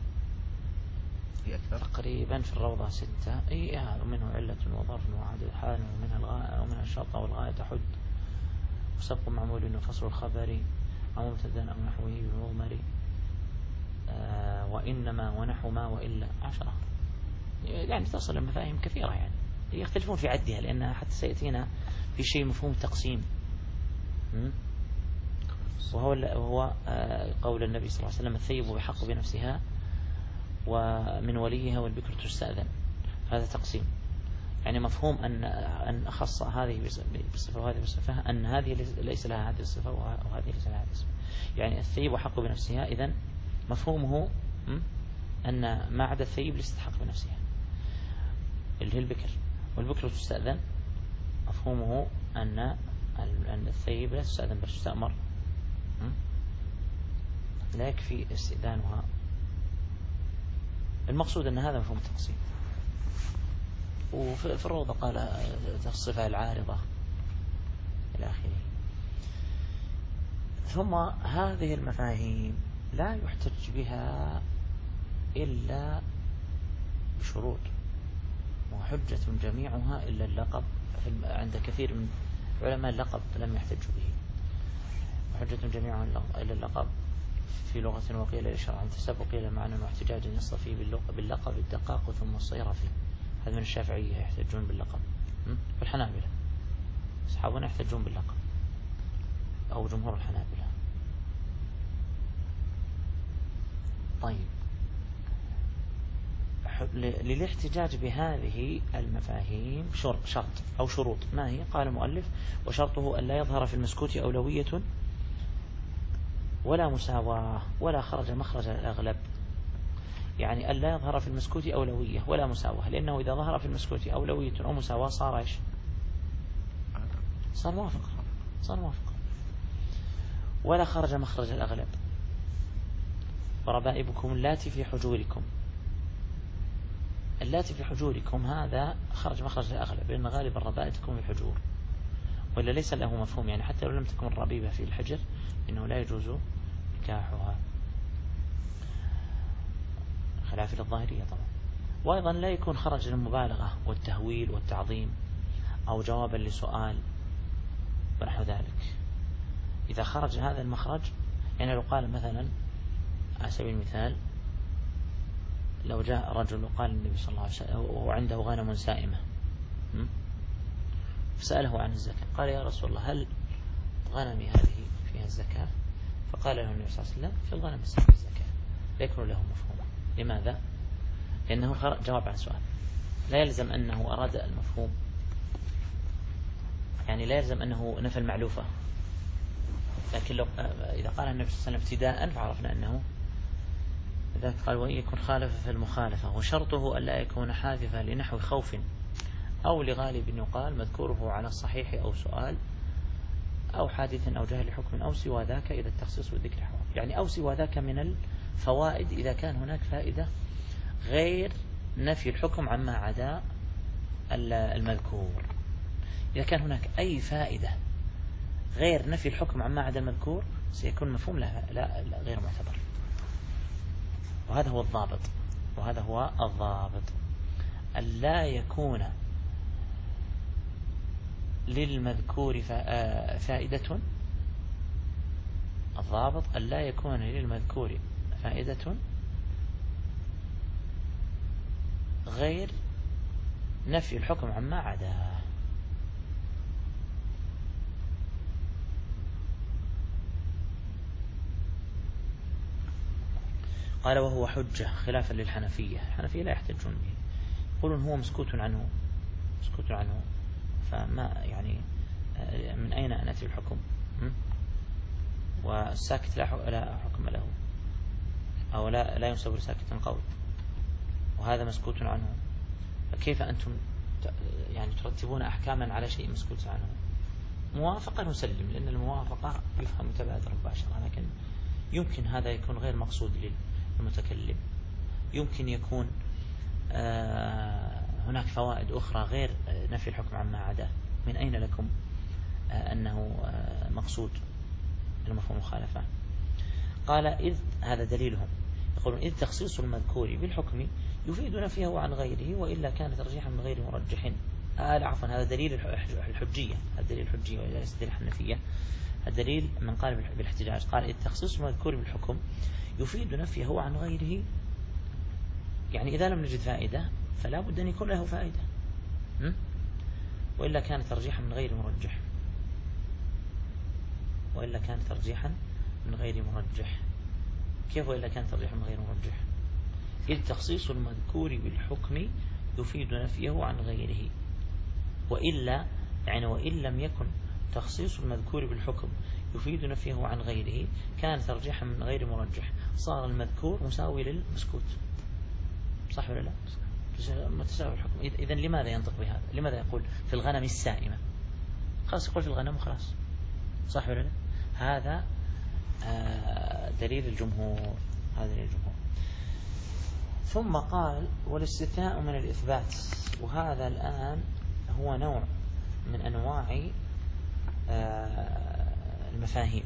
في أكثر تقريبا في الروضة ستة. أي ومنه علة وظرف وعدد، حال ومنها الغاية ومنها الشرط والغاية تحد، وسبق معمول وفصل الخبر أو مبتدا أو نحوه بالمضمر، آه وإنما ونحو ما وإلا عشرة. يعني تصل المفاهيم كثيرة، يعني يختلفون في عدها، لأنها حتى سيأتينا في شيء مفهوم التقسيم، وهو وهو آه قول النبي صلى الله عليه وسلم الثيب بحق بنفسها ومن وليها والبكر تستأذن. هذا تقسيم، يعني مفهوم أن أن أخص هذه بالصفة وهذه بالصفة، أن هذه ليس لها هذه الصفة وهذه ليس لها هذه الصفة. يعني الثيب حق بنفسها، إذن مفهومه أن ما عدا الثيب ليست حق بنفسها اللي هي البكر، والبكر تستأذن مفهومه أن أن الثيب لا تستأذن بل تستأمر، لا يكفي استئذانها. المقصود أن هذا مفهوم التقسيم. وفي الروضة قال الصفة العارضة إلى آخره. ثم هذه المفاهيم لا يحتج بها إلا بشروط، وحجة جميعها إلا اللقب. عند كثير من علماء اللقب لم يحتجوا به، وحجة جميعها إلا اللقب في لغة وقيل للشرع، عند سبق قيل معنى واحتجاج يصطفي باللقب الدقاق ثم الصيرفي. هذا من الشافعية يحتجون باللقب، والحنابلة أصحابنا يحتجون باللقب، أو جمهور الحنابلة. طيب، للاحتجاج بهذه المفاهيم شرط أو شروط. ما هي؟ قال المؤلف وشرطه أن لا يظهر في المسكوت أولوية ولا مساواة ولا خرج مخرج الأغلب. يعني أن لا يظهر في المسكوت أولوية ولا مساواة، لأنه إذا ظهر في المسكوت أولوية أو مساواة صار إيش؟ صار موافق، صار موافق. ولا خرج مخرج الأغلب. وربائبكم اللاتي في حجوركم، اللاتي في حجوركم هذا خرج مخرج الأغلب، لأن غالب الربائب تكون في الحجور، وإلا ليس له مفهوم. يعني حتى لو لم تكن الربيبة في الحجر إنه لا يجوز نكاحها، خلاف الظاهرية طبعا. وأيضا لا يكون خرج للمبالغة والتهويل والتعظيم أو جوابا لسؤال ونحو ذلك. إذا خرج هذا المخرج، يعني لو قال مثلا على سبيل المثال، لو جاء رجل وقال النبي صلى الله عليه وسلم وعنده غنم سائمة فسأله عن الزكاة، قال يا رسول الله هل غنمي هذه فيها الزكاة؟ فقال له النبي صلى الله عليه وسلم في الغنم السائمة الزكاة. لا يكون له مفهوم. لماذا؟ لأنه جواب عن سؤال. لا يلزم أنه أراد المفهوم، يعني لا يلزم أنه نفى المعلوفة، لكن لو إذا قال النبي صلى الله عليه وسلم ابتداء فعرفنا أنه ذاك قال وإن يكن خالف في المخالفة وشرطه ألا يكون حادثا لنحو خوف أو لغالب يقال مذكوره على الصحيح أو سؤال أو حادث أو جهل حكم أو سوى ذاك إذا التخصيص والذكر حرام، يعني أو سوى ذاك من الفوائد إذا كان هناك فائدة غير نفي الحكم عما عدا المذكور. إذا كان هناك أي فائدة غير نفي الحكم عما عدا المذكور سيكون مفهوم لا, لا, لا غير معتبر، وهذا هو الضابط، وهذا هو الضابط ألا يكون للمذكور فائدة، الضابط ألا يكون للمذكور فائدة غير نفي الحكم عما عداه. قال وهو حجة خلافا للحنفية، الحنفية لا يحتجون به، يقولون هو مسكوت عنه، مسكوت عنه فما يعني من أين نأتي الحكم، والساكت لا حكم له أو لا لا ينسب لساكت قول، وهذا مسكوت عنه، فكيف أنتم يعني ترتبون أحكاما على شيء مسكوت عنه؟ موافقة نسلم، لأن الموافقة يفهم متبادر مباشرة، لكن يمكن هذا يكون غير مقصود للمتكلم، يمكن يكون هناك فوائد أخرى غير نفي الحكم عما عداه، من أين لكم أنه مقصود المفهوم مخالفة؟ قال إذ هذا دليلهم، يقولون إذ تخصيص المذكور بالحكم يفيد نفيه عن غيره وإلا كان ترجيحا من غير مرجح. آه عفوا هذا دليل الحجية، هذا دليل الحجية وليس دليل الحنفية، الدليل من قال بالاحتجاج، قال إذ تخصيص المذكور بالحكم يفيد نفيه عن غيره، يعني إذا لم نجد فائدة فلا بد أن يكون له فائدة، وإلا كان ترجيحا من غير مرجح، وإلا كان ترجيحا من غير مرجح. كيف وإلا كان ترجيحا من غير مرجح؟ إذ تخصيص المذكور بالحكم يفيد نفيه عن غيره، وإلا يعني وإن لم يكن تخصيص المذكور بالحكم يفيد نفيه عن غيره كان ترجيحا من غير مرجح، صار المذكور مساوي للمسكوت، صح ولا لا؟ متساوي الحكم. إذن لماذا ينطق بهذا؟ لماذا يقول في الغنم السائمة؟ خلاص يقول في الغنم وخلاص، صح ولا لا؟ هذا دليل الجمهور، هذا دليل الجمهور. ثم قال والاستثناء من الإثبات، وهذا الآن هو نوع من أنواع المفاهيم،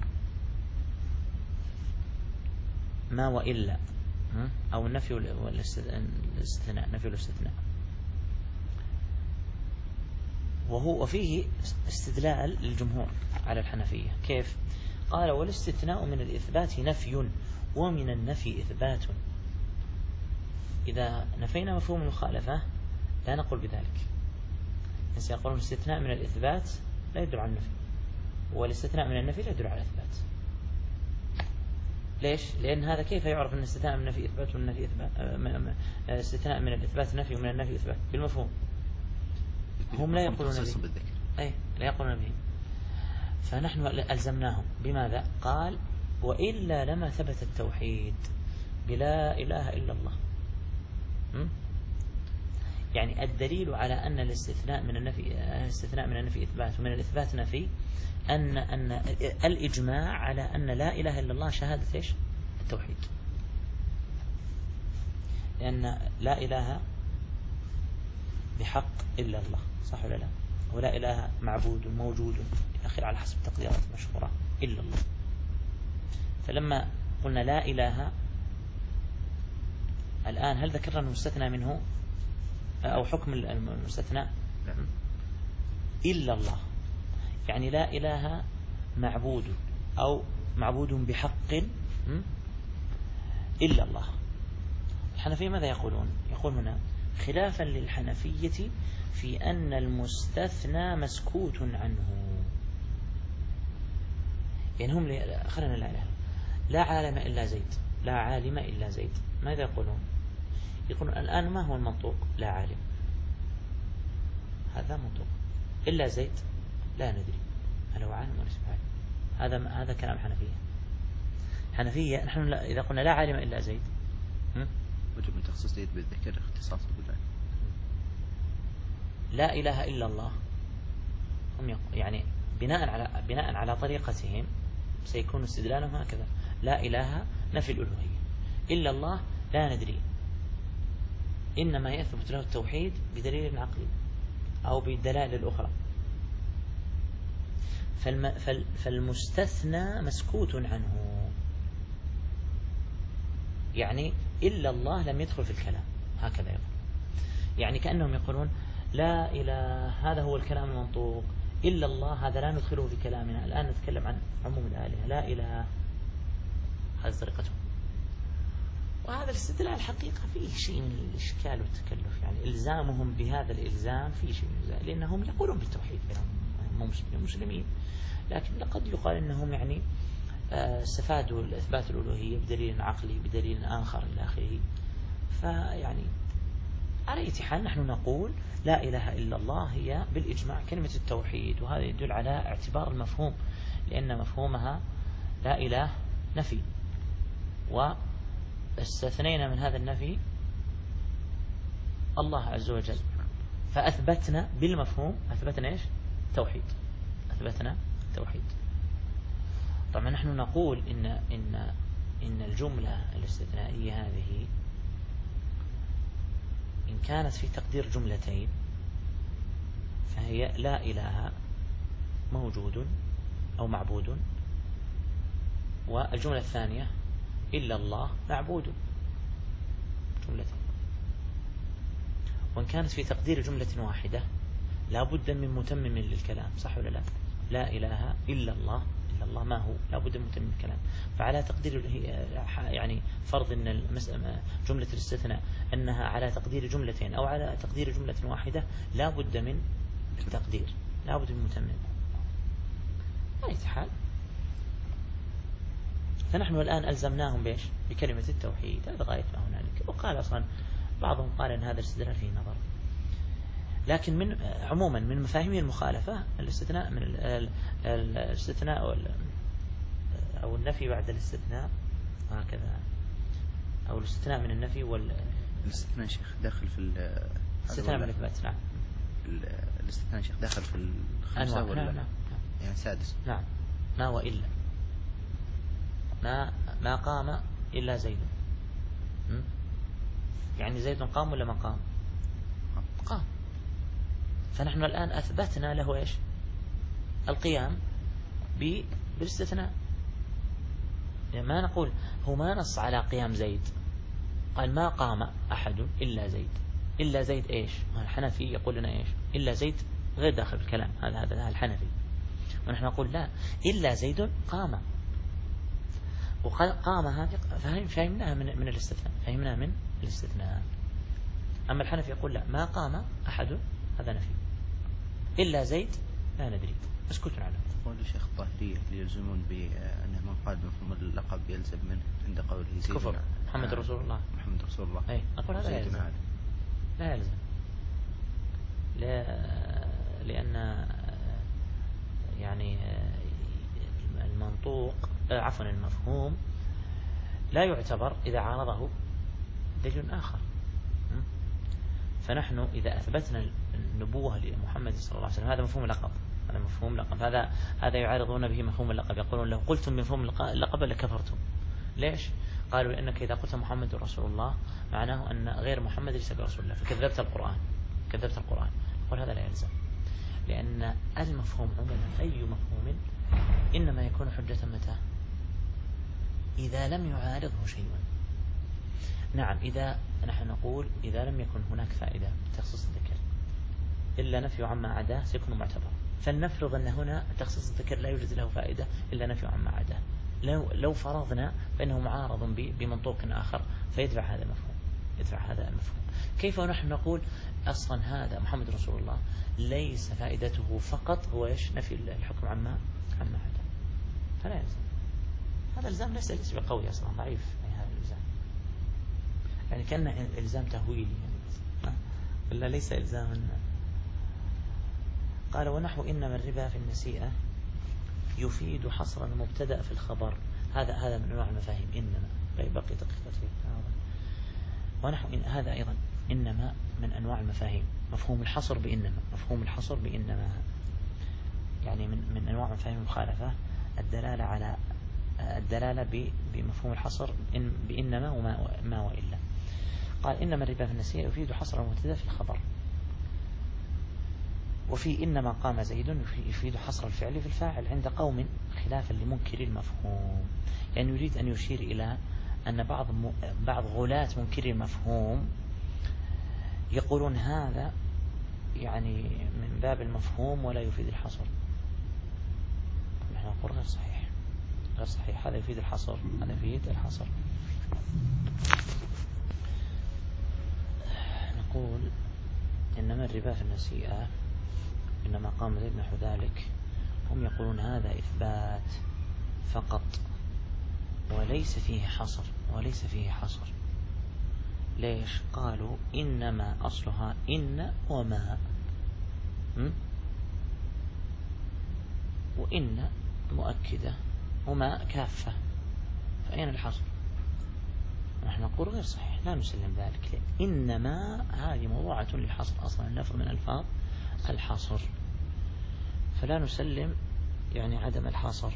ما وإلا أو النفي والاستثناء، نفي والاستثناء، وهو وفيه استدلال للجمهور على الحنفية. كيف؟ قال والاستثناء من الإثبات نفي ومن النفي إثبات. إذا نفينا مفهوم المخالفة لا نقول بذلك، بس يقولون الاستثناء من الإثبات لا يدل على النفي، والاستثناء من النفي لا يدل على الإثبات. ليش؟ لأن هذا كيف يعرف أن الاستثناء من النفي إثبات والنفي إثبات؟ الاستثناء من الإثبات نفي ومن النفي إثبات بالمفهوم، هم لا يقولون به، أي لا يقولون به، فنحن ألزمناهم بماذا؟ قال وإلا لما ثبت التوحيد بلا إله إلا الله. يعني الدليل على أن الاستثناء من النفي الاستثناء من النفي إثبات ومن الإثبات نفي أن أن الإجماع على أن لا إله إلا الله شهادة إيش؟ التوحيد، لأن لا إله بحق إلا الله، صح ولا لا؟ ولا إله معبود موجود آخر على حسب تقديرات مشهورة إلا الله. فلما قلنا لا إله الآن هل ذكرنا المستثنى منه أو حكم المستثنى؟ إلا الله، يعني لا إله معبود أو معبود بحق إلا الله. الحنفية ماذا يقولون؟ يقول هنا خلافا للحنفية في أن المستثنى مسكوت عنه، يعني هم خلنا لا إله لا عالم إلا زيد، لا عالم إلا زيد، ماذا يقولون؟ يقولون الآن ما هو المنطوق؟ لا عالم، هذا منطوق. إلا زيد لا ندري هل هو عالم ولا سبحانه. هذا هذا كلام حنفية. حنفية نحن لا إذا قلنا لا عالم إلا زيد وجب من تخصيص زيد بالذكر اختصاص بالعلم. لا إله إلا الله هم يعني بناء على بناء على طريقتهم سيكون استدلالهم هكذا. لا إله نفي الألوهية، إلا الله لا ندري، إنما يثبت له التوحيد بدليل عقلي أو بالدلائل الأخرى. فالم فالمستثنى مسكوت عنه، يعني إلا الله لم يدخل في الكلام، هكذا يقول. يعني كأنهم يقولون لا إله هذا هو الكلام المنطوق، إلا الله هذا لا ندخله في كلامنا، الآن نتكلم عن عموم الآلهة. لا إله، هذه طريقتهم. وهذا الاستدلال الحقيقة فيه شيء من الإشكال والتكلف، يعني إلزامهم بهذا الإلزام فيه شيء من الإلزام، لأنهم يقولون بالتوحيد هم مسلمين، لكن قد يقال أنهم يعني استفادوا إثبات الألوهية بدليل عقلي بدليل آخر إلى آخره. فيعني على أي حال نحن نقول لا إله إلا الله هي بالإجماع كلمة التوحيد، وهذا يدل على اعتبار المفهوم، لأن مفهومها لا إله نفي، واستثنينا من هذا النفي الله عز وجل، فأثبتنا بالمفهوم أثبتنا إيش؟ توحيد، أثبتنا توحيد. طبعا نحن نقول إن إن إن الجملة الاستثنائية هذه إن كانت في تقدير جملتين فهي لا إله موجود أو معبود، والجملة الثانية إلا الله معبود، جملتين. وإن كانت في تقدير جملة واحدة لا بد من متمم للكلام، صح ولا لا؟ لا إله إلا الله، إلا الله ما هو؟ لا بد من متمم الكلام. فعلى تقدير يعني فرض أن جملة الاستثناء أنها على تقدير جملتين أو على تقدير جملة واحدة لا بد من التقدير، لا بد من متمم. أي حال فنحن الآن ألزمناهم بإيش؟ بكلمة التوحيد، هذا غاية ما هنالك. وقال أصلا بعضهم قال أن هذا الاستدلال فيه نظر، لكن من عموما من مفاهيم المخالفة الاستثناء من الاستثناء أو النفي بعد الاستثناء هكذا، أو الاستثناء من النفي وال الاستثناء شيخ داخل في الاستثناء من الإثبات. نعم الاستثناء شيخ داخل في الخمسة ولا نعم. نعم. يعني سادس. نعم ما وإلا ما ما قام إلا زيد، يعني زيد قام ولا ما قام؟ قام. فنحن الآن أثبتنا له إيش؟ القيام بالاستثناء. يعني ما نقول هو ما نص على قيام زيد، قال ما قام أحد إلا زيد. إلا زيد إيش؟ الحنفي يقول لنا إيش؟ إلا زيد غير داخل الكلام، هذا هذا الحنفي. ونحن نقول لا، إلا زيد قام. وقام هذه فهمناها من من الاستثناء، فهمناها من الاستثناء. أما الحنفي يقول لا، ما قام أحد، هذا نفي. إلا زيد لا ندري، مسكوت عنه. قول الشيخ الطاهرية اللي يلزمون بأنه من قال مفهوم اللقب يلزم منه عند قوله زيد كفر محمد رسول الله. محمد رسول الله. أي أقول هذا لا يلزم. لا يلزم. لا، لأن يعني المنطوق عفوا المفهوم لا يعتبر إذا عارضه دليل آخر. فنحن إذا أثبتنا النبوة لمحمد صلى الله عليه وسلم هذا مفهوم اللقب، هذا مفهوم اللقب، هذا هذا يعارضون به مفهوم اللقب، يقولون لو قلتم بمفهوم اللقب لكفرتم. ليش؟ قالوا لأنك إذا قلت محمد رسول الله معناه أن غير محمد ليس برسول الله، فكذبت القرآن، كذبت القرآن. قال هذا لا يلزم، لأن المفهوم عموما أي مفهوم إنما يكون حجة متى؟ إذا لم يعارضه شيء. نعم، إذا نحن نقول إذا لم يكن هناك فائدة تخصيص الذكر إلا نفي عما عداه سيكون معتبر. فلنفرض أن هنا تخصيص الذكر لا يوجد له فائدة إلا نفي عما عداه. لو لو فرضنا فإنه معارض بمنطوق آخر فيدفع هذا المفهوم، يدفع هذا المفهوم. كيف نحن نقول أصلا هذا محمد رسول الله ليس فائدته فقط هو إيش؟ نفي الحكم عما عما عداه. فلا يلزم هذا الإلزام، ليس ليس بقوي أصلا، ضعيف هذا الإلزام، يعني كأنه إلزام تهويلي يعني، إلا ليس إلزاما قال ونحو إنما الربا في النسيئة يفيد حصر المبتدأ في الخبر. هذا هذا من أنواع المفاهيم إنما بقي دقيقة فيه. ونحو إن هذا أيضا إنما من أنواع المفاهيم. مفهوم الحصر بإنما مفهوم الحصر بإنما يعني من من أنواع مفاهيم المخالفة الدلالة على الدلالة بمفهوم الحصر إن بإنما وما ما وإلا. قال إنما الربا في النسيئة يفيد حصر المبتدأ في الخبر. وفي إنما قام زيد يفيد حصر الفعل في الفاعل عند قوم خلافا لمنكر المفهوم. يعني يريد أن يشير إلى أن بعض بعض غلاة منكر المفهوم يقولون هذا يعني من باب المفهوم ولا يفيد الحصر. نحن نقول غير صحيح غير صحيح هذا يفيد الحصر هذا يفيد الحصر. نقول إنما الربا في النسيئة إنما قام زيد نحو ذلك هم يقولون هذا إثبات فقط وليس فيه حصر وليس فيه حصر. ليش؟ قالوا إنما أصلها إن وما م? وإن مؤكدة وما كافة فأين الحصر؟ نحن نقول غير صحيح لا نسلم ذلك. إنما هذه موضوعة للحصر أصلا لفظ من ألفاظ الحصر فلا نسلم يعني عدم الحصر.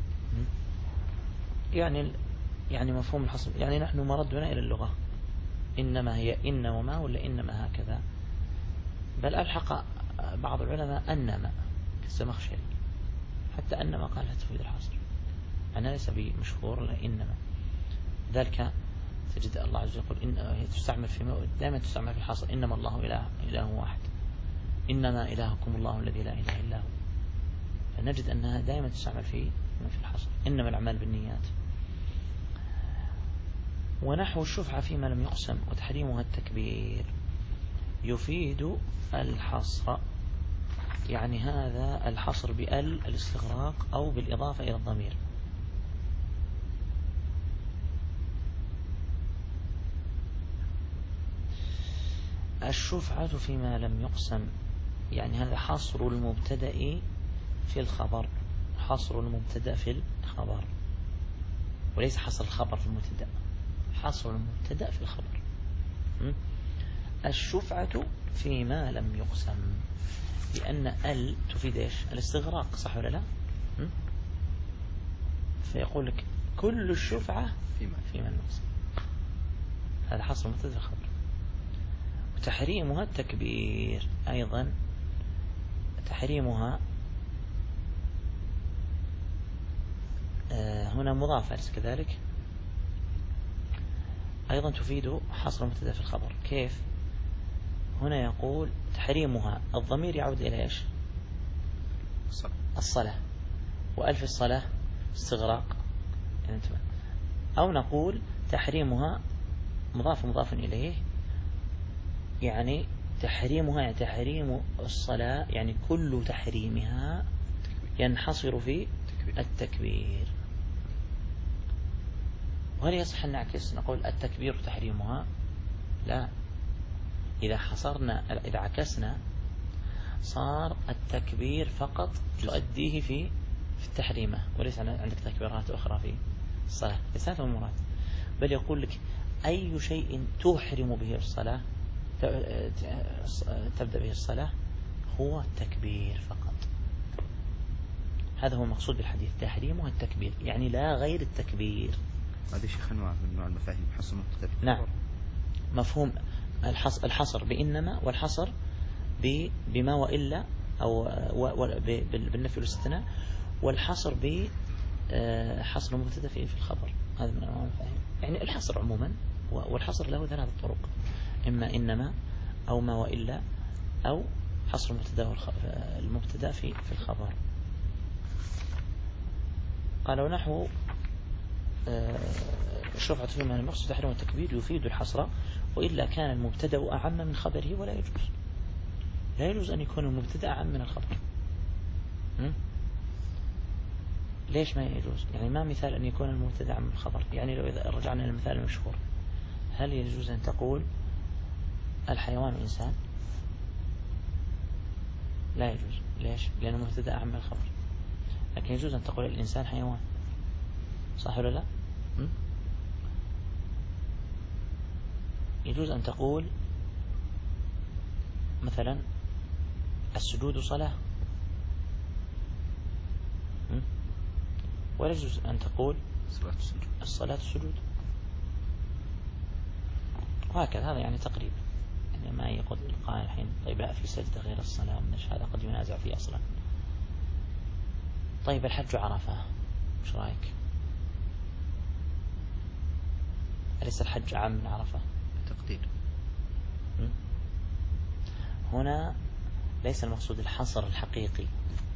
يعني يعني مفهوم الحصر يعني نحن مردنا إلى اللغة إنما هي إن وما ولا إنما هكذا. بل ألحق بعض العلماء أنما كالزمخشري حتى أنما قالها تفيد الحصر. أنا ليس بمشهور لا إنما ذلك تجد الله عز وجل يقول إن هي تستعمل في دائما تستعمل في الحصر. إنما الله إله إله واحد إنما إلهكم الله الذي لا إله إلا هو. فنجد أنها دائما تستعمل في في الحصر. إنما الأعمال بالنيات. ونحو الشفعة فيما لم يقسم وتحريمها التكبير يفيد الحصر. يعني هذا الحصر بأل الاستغراق أو بالإضافة إلى الضمير. الشفعة فيما لم يقسم يعني هذا حصر المبتدأ في الخبر حصر المبتدأ في الخبر وليس حصر الخبر في المبتدأ حصر المبتدأ في الخبر. الشفعة فيما لم يقسم لأن ال تفيد إيش الاستغراق صح ولا لا؟ فيقول لك كل الشفعة فيما فيما لم يقسم. هذا حصر المبتدأ في الخبر. وتحريمها التكبير أيضا تحريمها هنا مضافة أليس كذلك أيضا تفيد حصر المبتدأ في الخبر. كيف؟ هنا يقول تحريمها الضمير يعود إلى إيش الصلاة وألف الصلاة استغراق أو نقول تحريمها مضاف مضاف إليه يعني تحريمها يعني تحريم الصلاة يعني كل تحريمها ينحصر في التكبير. وهل يصح أن نعكس نقول التكبير تحريمها؟ لا. إذا حصرنا إذا عكسنا صار التكبير فقط تؤديه في في التحريمة وليس عندك تكبيرات أخرى في الصلاة. ليس هذا المراد بل يقول لك أي شيء تحرم به الصلاة تبدأ به الصلاة هو التكبير فقط. هذا هو المقصود بالحديث تحريمها التكبير يعني لا غير التكبير. هذه شيخ أنواع من نوع المفاهيم حصر المبتدأ. نعم مفهوم الحصر بإنما والحصر بما وإلا أو بالنفي والاستثناء والحصر بحصر المبتدأ في الخبر. هذا من أنواع المفاهيم يعني الحصر عموما والحصر له ثلاث طرق إما إنما أو ما وإلا أو حصر المبتدأ المبتدأ في في الخبر. قال ونحو الشفعة فيما لم يقصد تحريم التكبير يفيد الحصر وإلا كان المبتدأ أعم من خبره ولا يجوز. لا يجوز أن يكون المبتدأ أعم من الخبر. م? ليش ما يجوز؟ يعني ما مثال أن يكون المبتدأ أعم من الخبر؟ يعني لو إذا رجعنا للمثال المشهور هل يجوز أن تقول الحيوان إنسان؟ لا يجوز. ليش؟ لأنه مبتدأ أعم من الخبر. لكن يجوز أن تقول الإنسان حيوان، صح ولا لا؟ م? يجوز أن تقول مثلا السجود صلاة، ولا يجوز أن تقول الصلاة السجود، وهكذا. هذا يعني تقريب، يعني ما يقول القائل الحين طيب لا في سجدة غير الصلاة، مش هذا قد ينازع فيه أصلا. طيب الحج عرفة، مش رأيك؟ أليس الحج عام من عرفة؟ تقدير هنا ليس المقصود الحصر الحقيقي،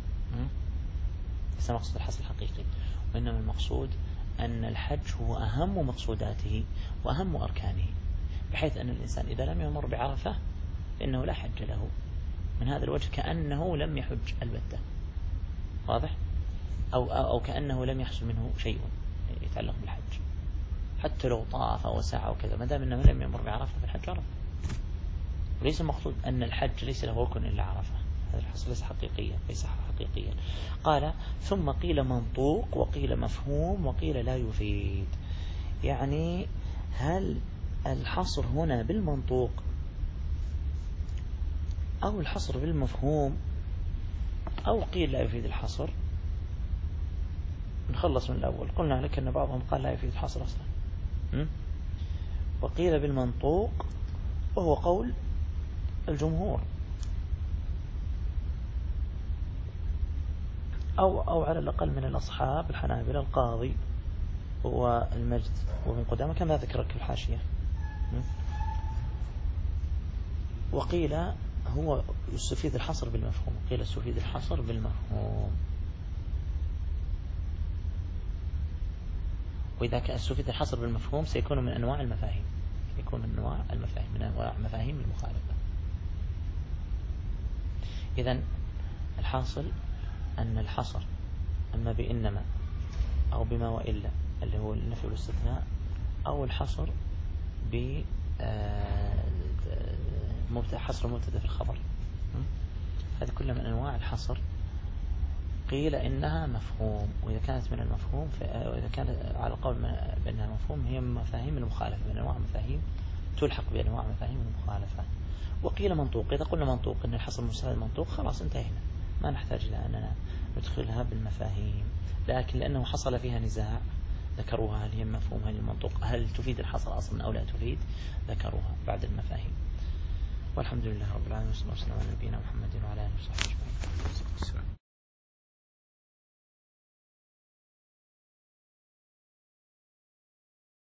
ليس المقصود الحصر الحقيقي، وإنما المقصود أن الحج هو أهم مقصوداته وأهم أركانه، بحيث أن الإنسان إذا لم يمر بعرفة فإنه لا حج له من هذا الوجه، كأنه لم يحج البتة، واضح؟ أو, أو كأنه لم يحصل منه شيء يتعلق بالحج، حتى لو طاف أو سعى وكذا، ما دام أنه لم يمر بعرفة فالحج عرفة. وليس المقصود أن الحج ليس له ركن إلا عرفة، هذا الحصر ليس حقيقيا، ليس حقيقيا. قال ثم قيل منطوق وقيل مفهوم وقيل لا يفيد. يعني هل الحصر هنا بالمنطوق أو الحصر بالمفهوم، أو قيل لا يفيد الحصر؟ نخلص من الأول. قلنا لك أن بعضهم قال لا يفيد الحصر أصلا، وقيل بالمنطوق وهو قول الجمهور، أو, أو على الأقل من الأصحاب الحنابلة القاضي والمجد وابن قدامة كما ذكرك الحاشية. وقيل هو يستفيد الحصر بالمفهوم، قيل يستفيد الحصر بالمفهوم. وإذا كان يستفيد الحصر بالمفهوم سيكون من أنواع المفاهيم، يكون من أنواع المفاهيم من أنواع مفاهيم المخالفة. إذن الحاصل أن الحصر أما بإنما أو بما وإلا اللي هو النفي والاستثناء، أو الحصر ب حصر مبتدأ في الخبر، هذه كلها من أنواع الحصر. قيل إنها مفهوم، وإذا كانت من المفهوم وإذا كانت على قول بأنها مفهوم هي مفاهيم المخالفة، من أنواع مفاهيم تلحق بأنواع مفاهيم المخالفة. وقيل منطوق، إذا قلنا منطوق إن الحصر مستند منطوق خلاص انتهينا، ما نحتاج إلى أننا ندخلها بالمفاهيم. لكن لأنه حصل فيها نزاع ذكروها، هل هي مفهوم هل المنطوق هل تفيد الحصر أصلا أو لا تفيد، ذكروها بعد المفاهيم. والحمد لله رب العالمين، والصلاة والسلام على نبينا محمد.